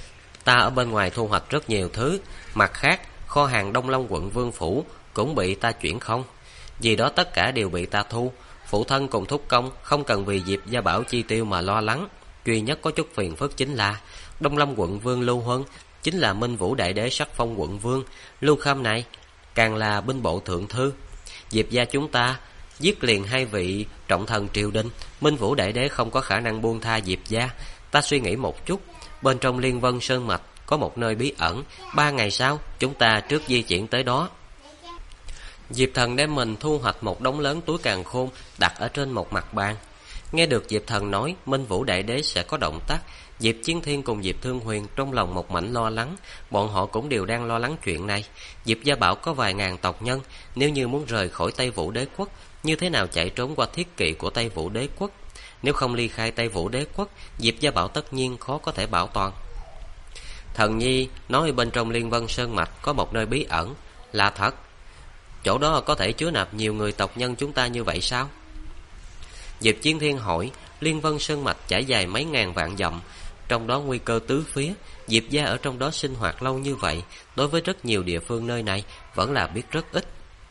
S1: Ta ở bên ngoài thu hoạch rất nhiều thứ. Mặt khác, kho hàng Đông Long quận Vương Phủ cũng bị ta chuyển không. Vì đó tất cả đều bị ta thu. Phụ thân cùng thúc công không cần vì Diệp Gia Bảo chi tiêu mà lo lắng. Duy nhất có chút phiền phức chính là Đông Lâm quận Vương Lưu Huân chính là Minh Vũ Đại Đế sắc phong quận Vương. Lưu Kham này càng là binh bộ thượng thư. Diệp gia chúng ta giết liền hai vị trọng thần triều đình, Minh Vũ Đại Đế không có khả năng buông tha Diệp gia. Ta suy nghĩ một chút, bên trong Liên Vân Sơn Mạch có một nơi bí ẩn, 3 ngày sau chúng ta trước di chuyển tới đó. Diệp Thần đem mình thu hoạch một đống lớn túi càn khôn đặt ở trên một mặt bàn. Nghe được Diệp Thần nói Minh Vũ Đại Đế sẽ có động tác, Diệp Chiến Thiên cùng Diệp Thương Huyền trong lòng một mảnh lo lắng. Bọn họ cũng đều đang lo lắng chuyện này. Diệp Gia Bảo có vài ngàn tộc nhân, nếu như muốn rời khỏi Tây Vũ Đế quốc, như thế nào chạy trốn qua thiết kỵ của Tây Vũ Đế quốc? Nếu không ly khai Tây Vũ Đế quốc, Diệp Gia Bảo tất nhiên khó có thể bảo toàn. Thần Nhi nói bên trong Liên Vân Sơn Mạch có một nơi bí ẩn. Là thật? Chỗ đó có thể chứa nạp nhiều người tộc nhân chúng ta như vậy sao? Diệp Chiến Thiên hỏi. Liên Vân Sơn Mạch trải dài mấy ngàn vạn dặm, trong đó nguy cơ tứ phía. Diệp gia ở trong đó sinh hoạt lâu như vậy, đối với rất nhiều địa phương nơi này vẫn là biết rất ít.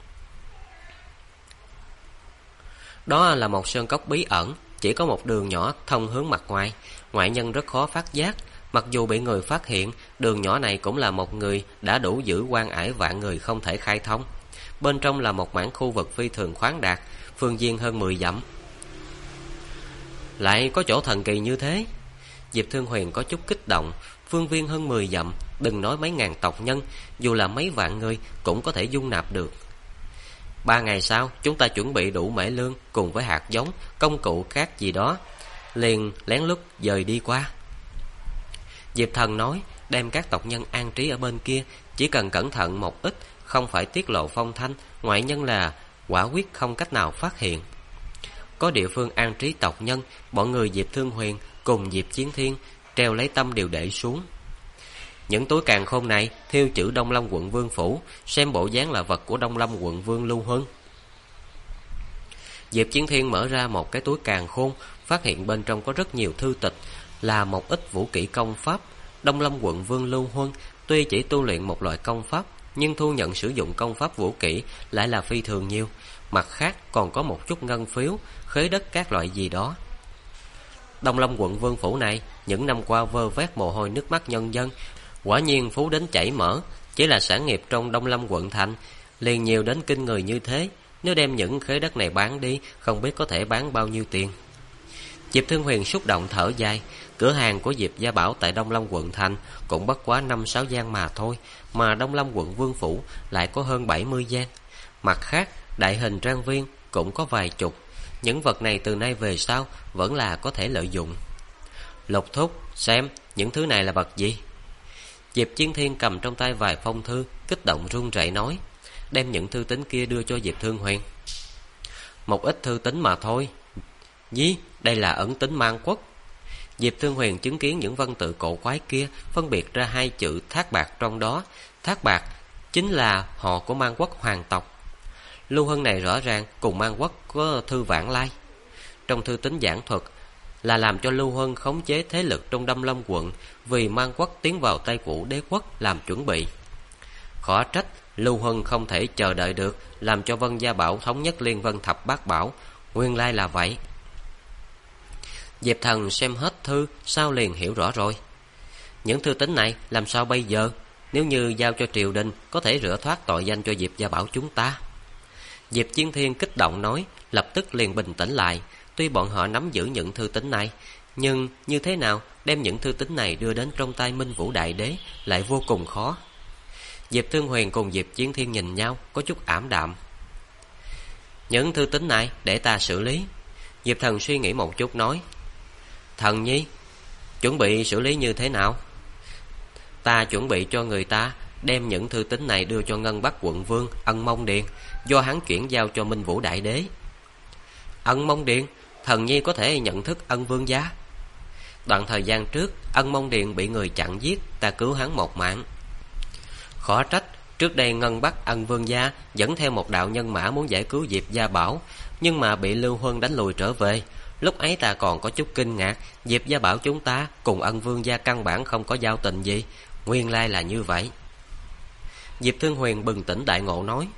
S1: Đó là một sơn cốc bí ẩn, chỉ có một đường nhỏ thông hướng mặt ngoài, ngoại nhân rất khó phát giác. Mặc dù bị người phát hiện, đường nhỏ này cũng là một người đã đủ giữ quan ải vạn người không thể khai thông. Bên trong là một mảng khu vực phi thường khoáng đạt, phương viên hơn 10 dặm. Lại có chỗ thần kỳ như thế? Diệp Thương Huyền có chút kích động. Phương viên hơn 10 dặm, đừng nói mấy ngàn tộc nhân, dù là mấy vạn người cũng có thể dung nạp được. 3 ngày sau, chúng ta chuẩn bị đủ mễ lương cùng với hạt giống, công cụ khác gì đó, liền lén lút dời đi qua. Diệp Thần nói, đem các tộc nhân an trí ở bên kia, chỉ cần cẩn thận một ít, không phải tiết lộ phong thanh, ngoại nhân là quả quyết không cách nào phát hiện. Có địa phương an trí tộc nhân, bọn người Diệp Thương Huyền cùng Diệp Chiến Thiên treo lấy tâm đều để xuống. Những túi càn khôn này thêu chữ Đông Lâm quận Vương Phủ, xem bộ dáng là vật của Đông Lâm quận Vương Lưu Huân. Diệp Chiến Thiên mở ra một cái túi càn khôn, phát hiện bên trong có rất nhiều thư tịch, là một ít vũ kỹ công pháp. Đông Lâm quận Vương Lưu Huân tuy chỉ tu luyện một loại công pháp, nhưng thu nhận sử dụng công pháp vũ kỹ lại là phi thường nhiều. Mặt khác còn có một chút ngân phiếu, khế đất các loại gì đó. Đông Lâm quận Vương Phủ này những năm qua vơ vét mồ hôi nước mắt nhân dân, quả nhiên phú đến chảy mỡ. Chỉ là sản nghiệp trong Đông Lâm quận thành liền nhiều đến kinh người như thế. Nếu đem những khế đất này bán đi, không biết có thể bán bao nhiêu tiền. Diệp Thương Huyền xúc động thở dài. Cửa hàng của Diệp Gia Bảo tại Đông Lâm quận thành cũng bất quá 5-6 gian mà thôi, mà Đông Lâm quận Vương Phủ lại có hơn 70 gian. Mặt khác, đại hình trang viên cũng có vài chục. Những vật này từ nay về sau vẫn là có thể lợi dụng. Lục thúc, xem, những thứ này là vật gì? Diệp Chiến Thiên cầm trong tay vài phong thư, kích động run rẩy nói, đem những thư tín kia đưa cho Diệp Thương Huyền. Một ít thư tín mà thôi. Dí, đây là ẩn tín Mang Quốc. Diệp Thương Huyền chứng kiến những văn tự cổ quái kia, phân biệt ra hai chữ Thác Bạc trong đó. Thác Bạc chính là họ của Mang Quốc hoàng tộc. Lưu Hân này rõ ràng cùng Mang Quốc có thư vãng lai. Trong thư tín giảng thuật là làm cho Lưu Hân khống chế thế lực trong Đông Lâm quận, vì Mang Quốc tiến vào Tây Vũ Đế quốc làm chuẩn bị. Khó trách Lưu Hân không thể chờ đợi được, làm cho Vân Gia Bảo thống nhất Liên Vân Thập Bát Bảo. Nguyên lai là vậy. Diệp Thần xem hết thư, sao liền hiểu rõ rồi. Những thư tín này làm sao bây giờ? Nếu như giao cho triều đình, có thể rửa thoát tội danh cho Diệp Gia Bảo chúng ta. Diệp Chiến Thiên kích động nói, lập tức liền bình tĩnh lại. Tuy bọn họ nắm giữ những thư tín này, nhưng như thế nào đem những thư tín này đưa đến trong tay Minh Vũ Đại Đế lại vô cùng khó. Diệp Thương Huyền cùng Diệp Chiến Thiên nhìn nhau, có chút ảm đạm. Những thư tín này để ta xử lý. Diệp Thần suy nghĩ một chút nói, Thần Nhi, chuẩn bị xử lý như thế nào? Ta chuẩn bị cho người ta đem những thư tín này đưa cho Ngân Bắc quận Vương Ân Mông Điền, do hắn chuyển giao cho Minh Vũ Đại Đế. Ân Mông Điền, Thần Nhi có thể nhận thức Ân Vương gia. Đoạn thời gian trước, Ân Mông Điền bị người chặn giết, ta cứu hắn một mạng. Khó trách trước đây Ngân Bắc Ân Vương gia dẫn theo một đạo nhân mã muốn giải cứu Diệp Gia Bảo, nhưng mà bị Lưu Huân đánh lùi trở về. Lúc ấy ta còn có chút kinh ngạc, Diệp gia bảo chúng ta cùng Ân Vương gia căn bản không có giao tình gì. Nguyên lai là như vậy. Diệp Thương Huyền bừng tỉnh đại ngộ nói: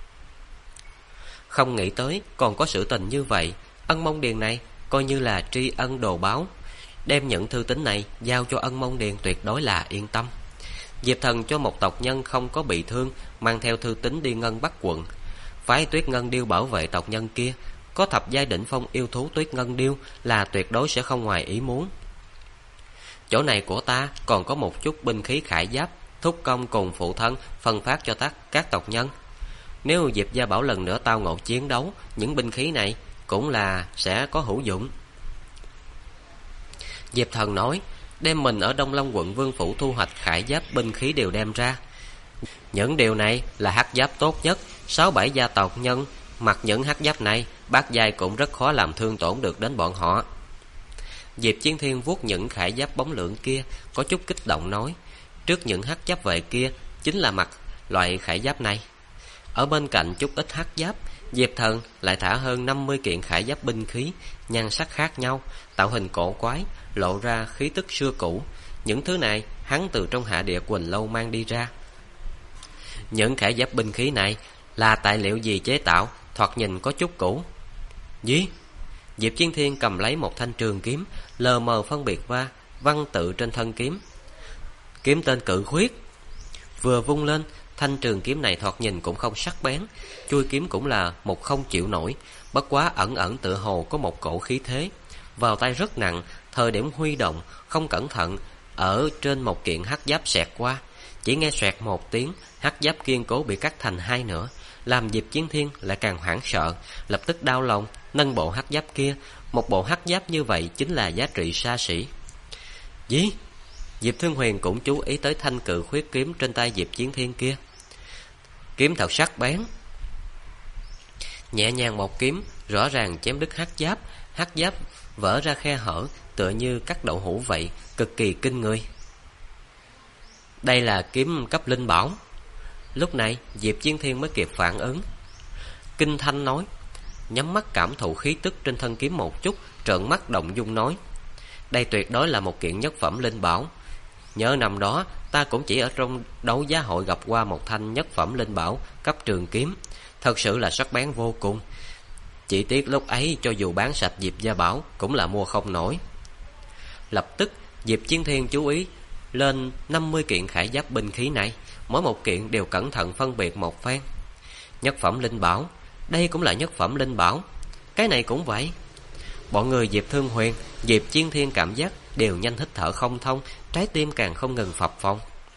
S1: Không nghĩ tới còn có sự tình như vậy. Ân Mông Điền này coi như là tri ân đồ báo, đem những thư tín này giao cho Ân Mông Điền tuyệt đối là yên tâm. Diệp Thần cho một tộc nhân không có bị thương mang theo thư tín đi Ngân Bắc quận, phái Tuyết Ngân Điêu bảo vệ tộc nhân kia. Có thập giai đỉnh phong yêu thú Tuyết Ngân Điêu là tuyệt đối sẽ không ngoài ý muốn. Chỗ này của ta còn có một chút binh khí khải giáp, thúc công cùng phụ thân phân phát cho các tộc nhân. Nếu Diệp gia bảo lần nữa tao ngộ chiến đấu, những binh khí này cũng là sẽ có hữu dụng. Diệp Thần nói: Đem mình ở Đông Long quận Vương phủ thu hoạch khải giáp binh khí đều đem ra. Những điều này là hắc giáp tốt nhất, 6-7 gia tộc nhân mặc những hắc giáp này, bát giai cũng rất khó làm thương tổn được đến bọn họ. Diệp Chiến Thiên vuốt những khải giáp bóng lượng kia, có chút kích động nói: Trước những hắc giáp vệ kia chính là mặc loại khải giáp này. Ở bên cạnh chút ít hắc giáp, Diệp Thần lại thả hơn 50 kiện khải giáp binh khí, nhan sắc khác nhau, tạo hình cổ quái, lộ ra khí tức xưa cũ. Những thứ này hắn từ trong hạ địa Quỳnh Lâu mang đi ra. Những khải giáp binh khí này là tài liệu gì chế tạo, thoạt nhìn có chút cũ. Gì? Diệp Chiến Thiên cầm lấy một thanh trường kiếm, lờ mờ phân biệt qua văn tự trên thân kiếm. Kiếm tên Cự Khuyết. Vừa vung lên, thanh trường kiếm này thoạt nhìn cũng không sắc bén, chuôi kiếm cũng là một không chịu nổi, bất quá ẩn ẩn tựa hồ có một cổ khí thế, vào tay rất nặng. Thời điểm huy động không cẩn thận, ở trên một kiện hắc giáp xẹt qua, chỉ nghe xoẹt một tiếng, hắc giáp kiên cố bị cắt thành hai nửa, làm Diệp Chiến Thiên lại càng hoảng sợ, lập tức đau lòng nâng bộ hắc giáp kia. Một bộ hắc giáp như vậy chính là giá trị xa xỉ. Gì? Diệp Thương Huyền cũng chú ý tới thanh Cự Khuyết kiếm trên tay Diệp Chiến Thiên kia. Kiếm thật sắc bén, nhẹ nhàng một kiếm, rõ ràng chém đứt hắc giáp vỡ ra khe hở, tựa như cắt đậu hũ vậy, cực kỳ kinh người. Đây là kiếm cấp linh bảo. Lúc này Diệp Chiến Thiên mới kịp phản ứng, kinh thanh nói, nhắm mắt cảm thụ khí tức trên thân kiếm một chút, trợn mắt động dung nói: Đây tuyệt đối là một kiện nhất phẩm linh bảo. Nhớ năm đó ta cũng chỉ ở trong đấu giá hội gặp qua một thanh nhất phẩm linh bảo cấp trường kiếm, thật sự là sắc bén vô cùng. Chỉ tiếc lúc ấy cho dù bán sạch Diệp gia bảo cũng là mua không nổi. Lập tức Diệp Chiến Thiên chú ý lên 50 kiện khải giáp binh khí này, mỗi một kiện đều cẩn thận phân biệt một phen. Nhất phẩm linh bảo, đây cũng là nhất phẩm linh bảo, cái này cũng vậy. Bọn người Diệp Thương Huyền, Diệp Chiến Thiên cảm giác đều nhanh hít thở không thông, trái tim càng không ngừng phập phồng.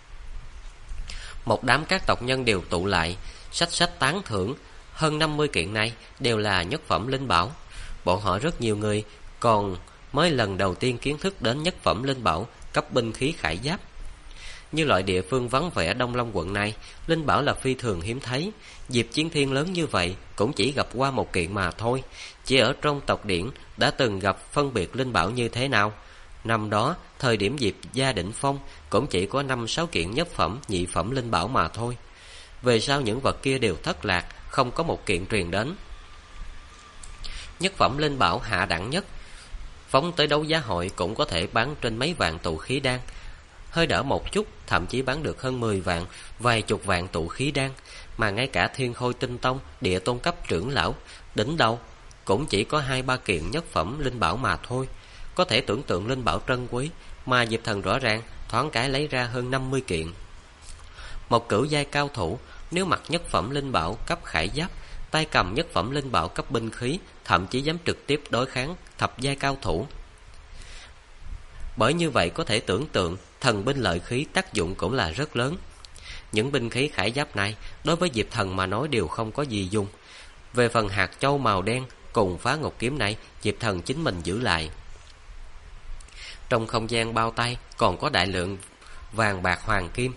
S1: Một đám các tộc nhân đều tụ lại, sách tán thưởng. Hơn 50 kiện này đều là nhất phẩm linh bảo. Bọn họ rất nhiều người còn mới lần đầu tiên kiến thức đến nhất phẩm linh bảo cấp binh khí khải giáp. Như loại địa phương vắng vẻ Đông Long quận này, linh bảo là phi thường hiếm thấy. Diệp Chiến Thiên lớn như vậy cũng chỉ gặp qua một kiện mà thôi. Chỉ ở trong tộc điển đã từng gặp phân biệt linh bảo như thế nào. Năm đó thời điểm Diệp gia đỉnh phong cũng chỉ có 5-6 kiện nhất phẩm, nhị phẩm linh bảo mà thôi. Về sau những vật kia đều thất lạc, không có một kiện truyền đến. Nhất phẩm linh bảo hạ đẳng nhất, phóng tới đấu giá hội cũng có thể bán trên mấy vạn tụ khí đan. Hơi đỡ một chút, thậm chí bán được hơn 10 vạn, vài chục vạn tụ khí đan. Mà ngay cả Thiên Khôi Tinh Tông, địa tôn cấp trưởng lão, đỉnh đầu cũng chỉ có 2-3 kiện nhất phẩm linh bảo mà thôi. Có thể tưởng tượng linh bảo trân quý, mà Diệp Thần rõ ràng thoáng cái lấy ra hơn 50 kiện. Một cửu giai cao thủ nếu mặc nhất phẩm linh bảo cấp khải giáp, tay cầm nhất phẩm linh bảo cấp binh khí, thậm chí dám trực tiếp đối kháng thập giai cao thủ. Bởi như vậy có thể tưởng tượng thần binh lợi khí tác dụng cũng là rất lớn. Những binh khí khải giáp này đối với Diệp Thần mà nói đều không có gì dùng. Về phần hạt châu màu đen cùng phá ngục kiếm này, Diệp Thần chính mình giữ lại. Trong không gian bao tay còn có đại lượng vàng bạc hoàng kim.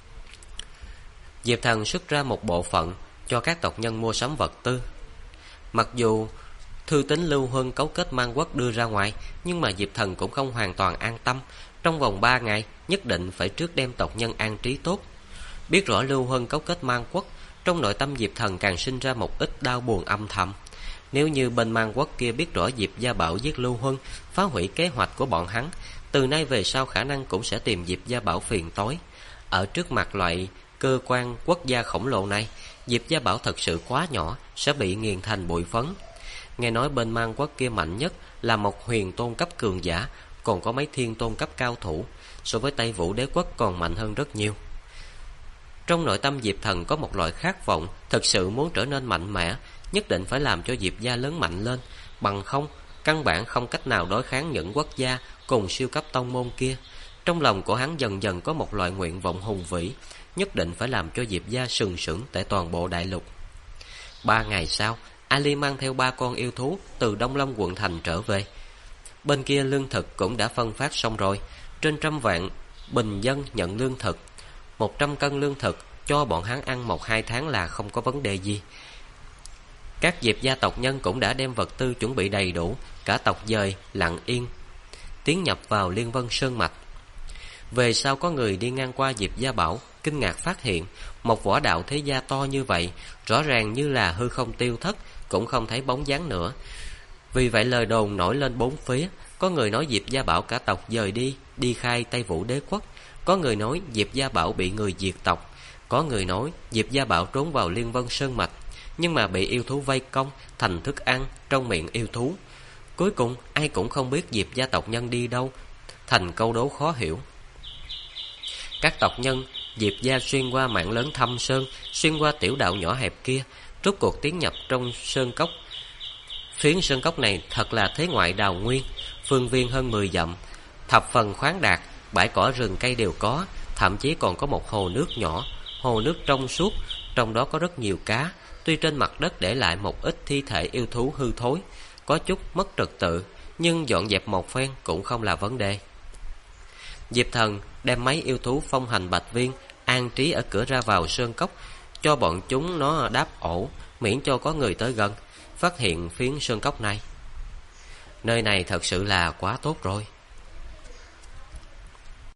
S1: Diệp Thần xuất ra một bộ phận cho các tộc nhân mua sắm vật tư. Mặc dù thư tín Lưu Huân cấu kết Man Quốc đưa ra ngoài, nhưng mà Diệp Thần cũng không hoàn toàn an tâm. Trong vòng 3 ngày nhất định phải trước đem tộc nhân an trí tốt. Biết rõ Lưu Huân cấu kết Man Quốc, trong nội tâm Diệp Thần càng sinh ra một ít đau buồn âm thầm. Nếu như bên Man Quốc kia biết rõ Diệp Gia Bảo giết Lưu Huân, phá hủy kế hoạch của bọn hắn, từ nay về sau khả năng cũng sẽ tìm Diệp Gia Bảo phiền toái. Ở trước mặt loại cơ quan quốc gia khổng lồ này, Diệp Gia Bảo thật sự quá nhỏ, sẽ bị nghiền thành bụi phấn. Nghe nói bên Man Quốc kia mạnh nhất là một huyền tôn cấp cường giả, còn có mấy thiên tôn cấp cao thủ, so với Tây Vũ Đế quốc còn mạnh hơn rất nhiều. Trong nội tâm Diệp Thần có một loại khát vọng, thực sự muốn trở nên mạnh mẽ, nhất định phải làm cho Diệp gia lớn mạnh lên, bằng không, căn bản không cách nào đối kháng những quốc gia cùng siêu cấp tông môn kia. Trong lòng của hắn dần dần có một loại nguyện vọng hùng vĩ, nhất định phải làm cho Diệp gia sừng sững tại toàn bộ đại lục. 3 ngày sau, Ali mang theo 3 con yêu thú từ Đông Long quận thành trở về. Bên kia lương thực cũng đã phân phát xong rồi, trên 100 vạn bình dân nhận lương thực. 100 cân lương thực cho bọn hắn ăn 1-2 tháng là không có vấn đề gì. Các Diệp gia tộc nhân cũng đã đem vật tư chuẩn bị đầy đủ, cả tộc dời lặng yên tiến nhập vào Liên Vân Sơn mạch. Về sau có người đi ngang qua Diệp Gia Bảo, kinh ngạc phát hiện một võ đạo thế gia to như vậy, rõ ràng như là hư không tiêu thất, cũng không thấy bóng dáng nữa. Vì vậy lời đồn nổi lên bốn phía, có người nói Diệp Gia Bảo cả tộc dời đi khai Tây Vũ Đế quốc, có người nói Diệp Gia Bảo bị người diệt tộc, có người nói Diệp Gia Bảo trốn vào Liên Vân Sơn mạch, nhưng mà bị yêu thú vây công thành thức ăn trong miệng yêu thú. Cuối cùng ai cũng không biết Diệp gia tộc nhân đi đâu, thành câu đố khó hiểu. Các tộc nhân Diệp gia xuyên qua mảng lớn thâm sơn, xuyên qua tiểu đạo nhỏ hẹp kia, rốt cuộc tiến nhập trong sơn cốc. Phiến sơn cốc này thật là thế ngoại đào nguyên, phương viên hơn 10 dặm, thập phần khoáng đạt, bãi cỏ rừng cây đều có, thậm chí còn có một hồ nước nhỏ, hồ nước trong suốt, trong đó có rất nhiều cá. Tuy trên mặt đất để lại một ít thi thể yêu thú hư thối, có chút mất trật tự, nhưng dọn dẹp một phen cũng không là vấn đề. Diệp Thần đem mấy yêu thú phong hành bạch viên an trí ở cửa ra vào sơn cốc, cho bọn chúng nó đáp ổ, miễn cho có người tới gần phát hiện phiến sơn cốc này. Nơi này thật sự là quá tốt rồi.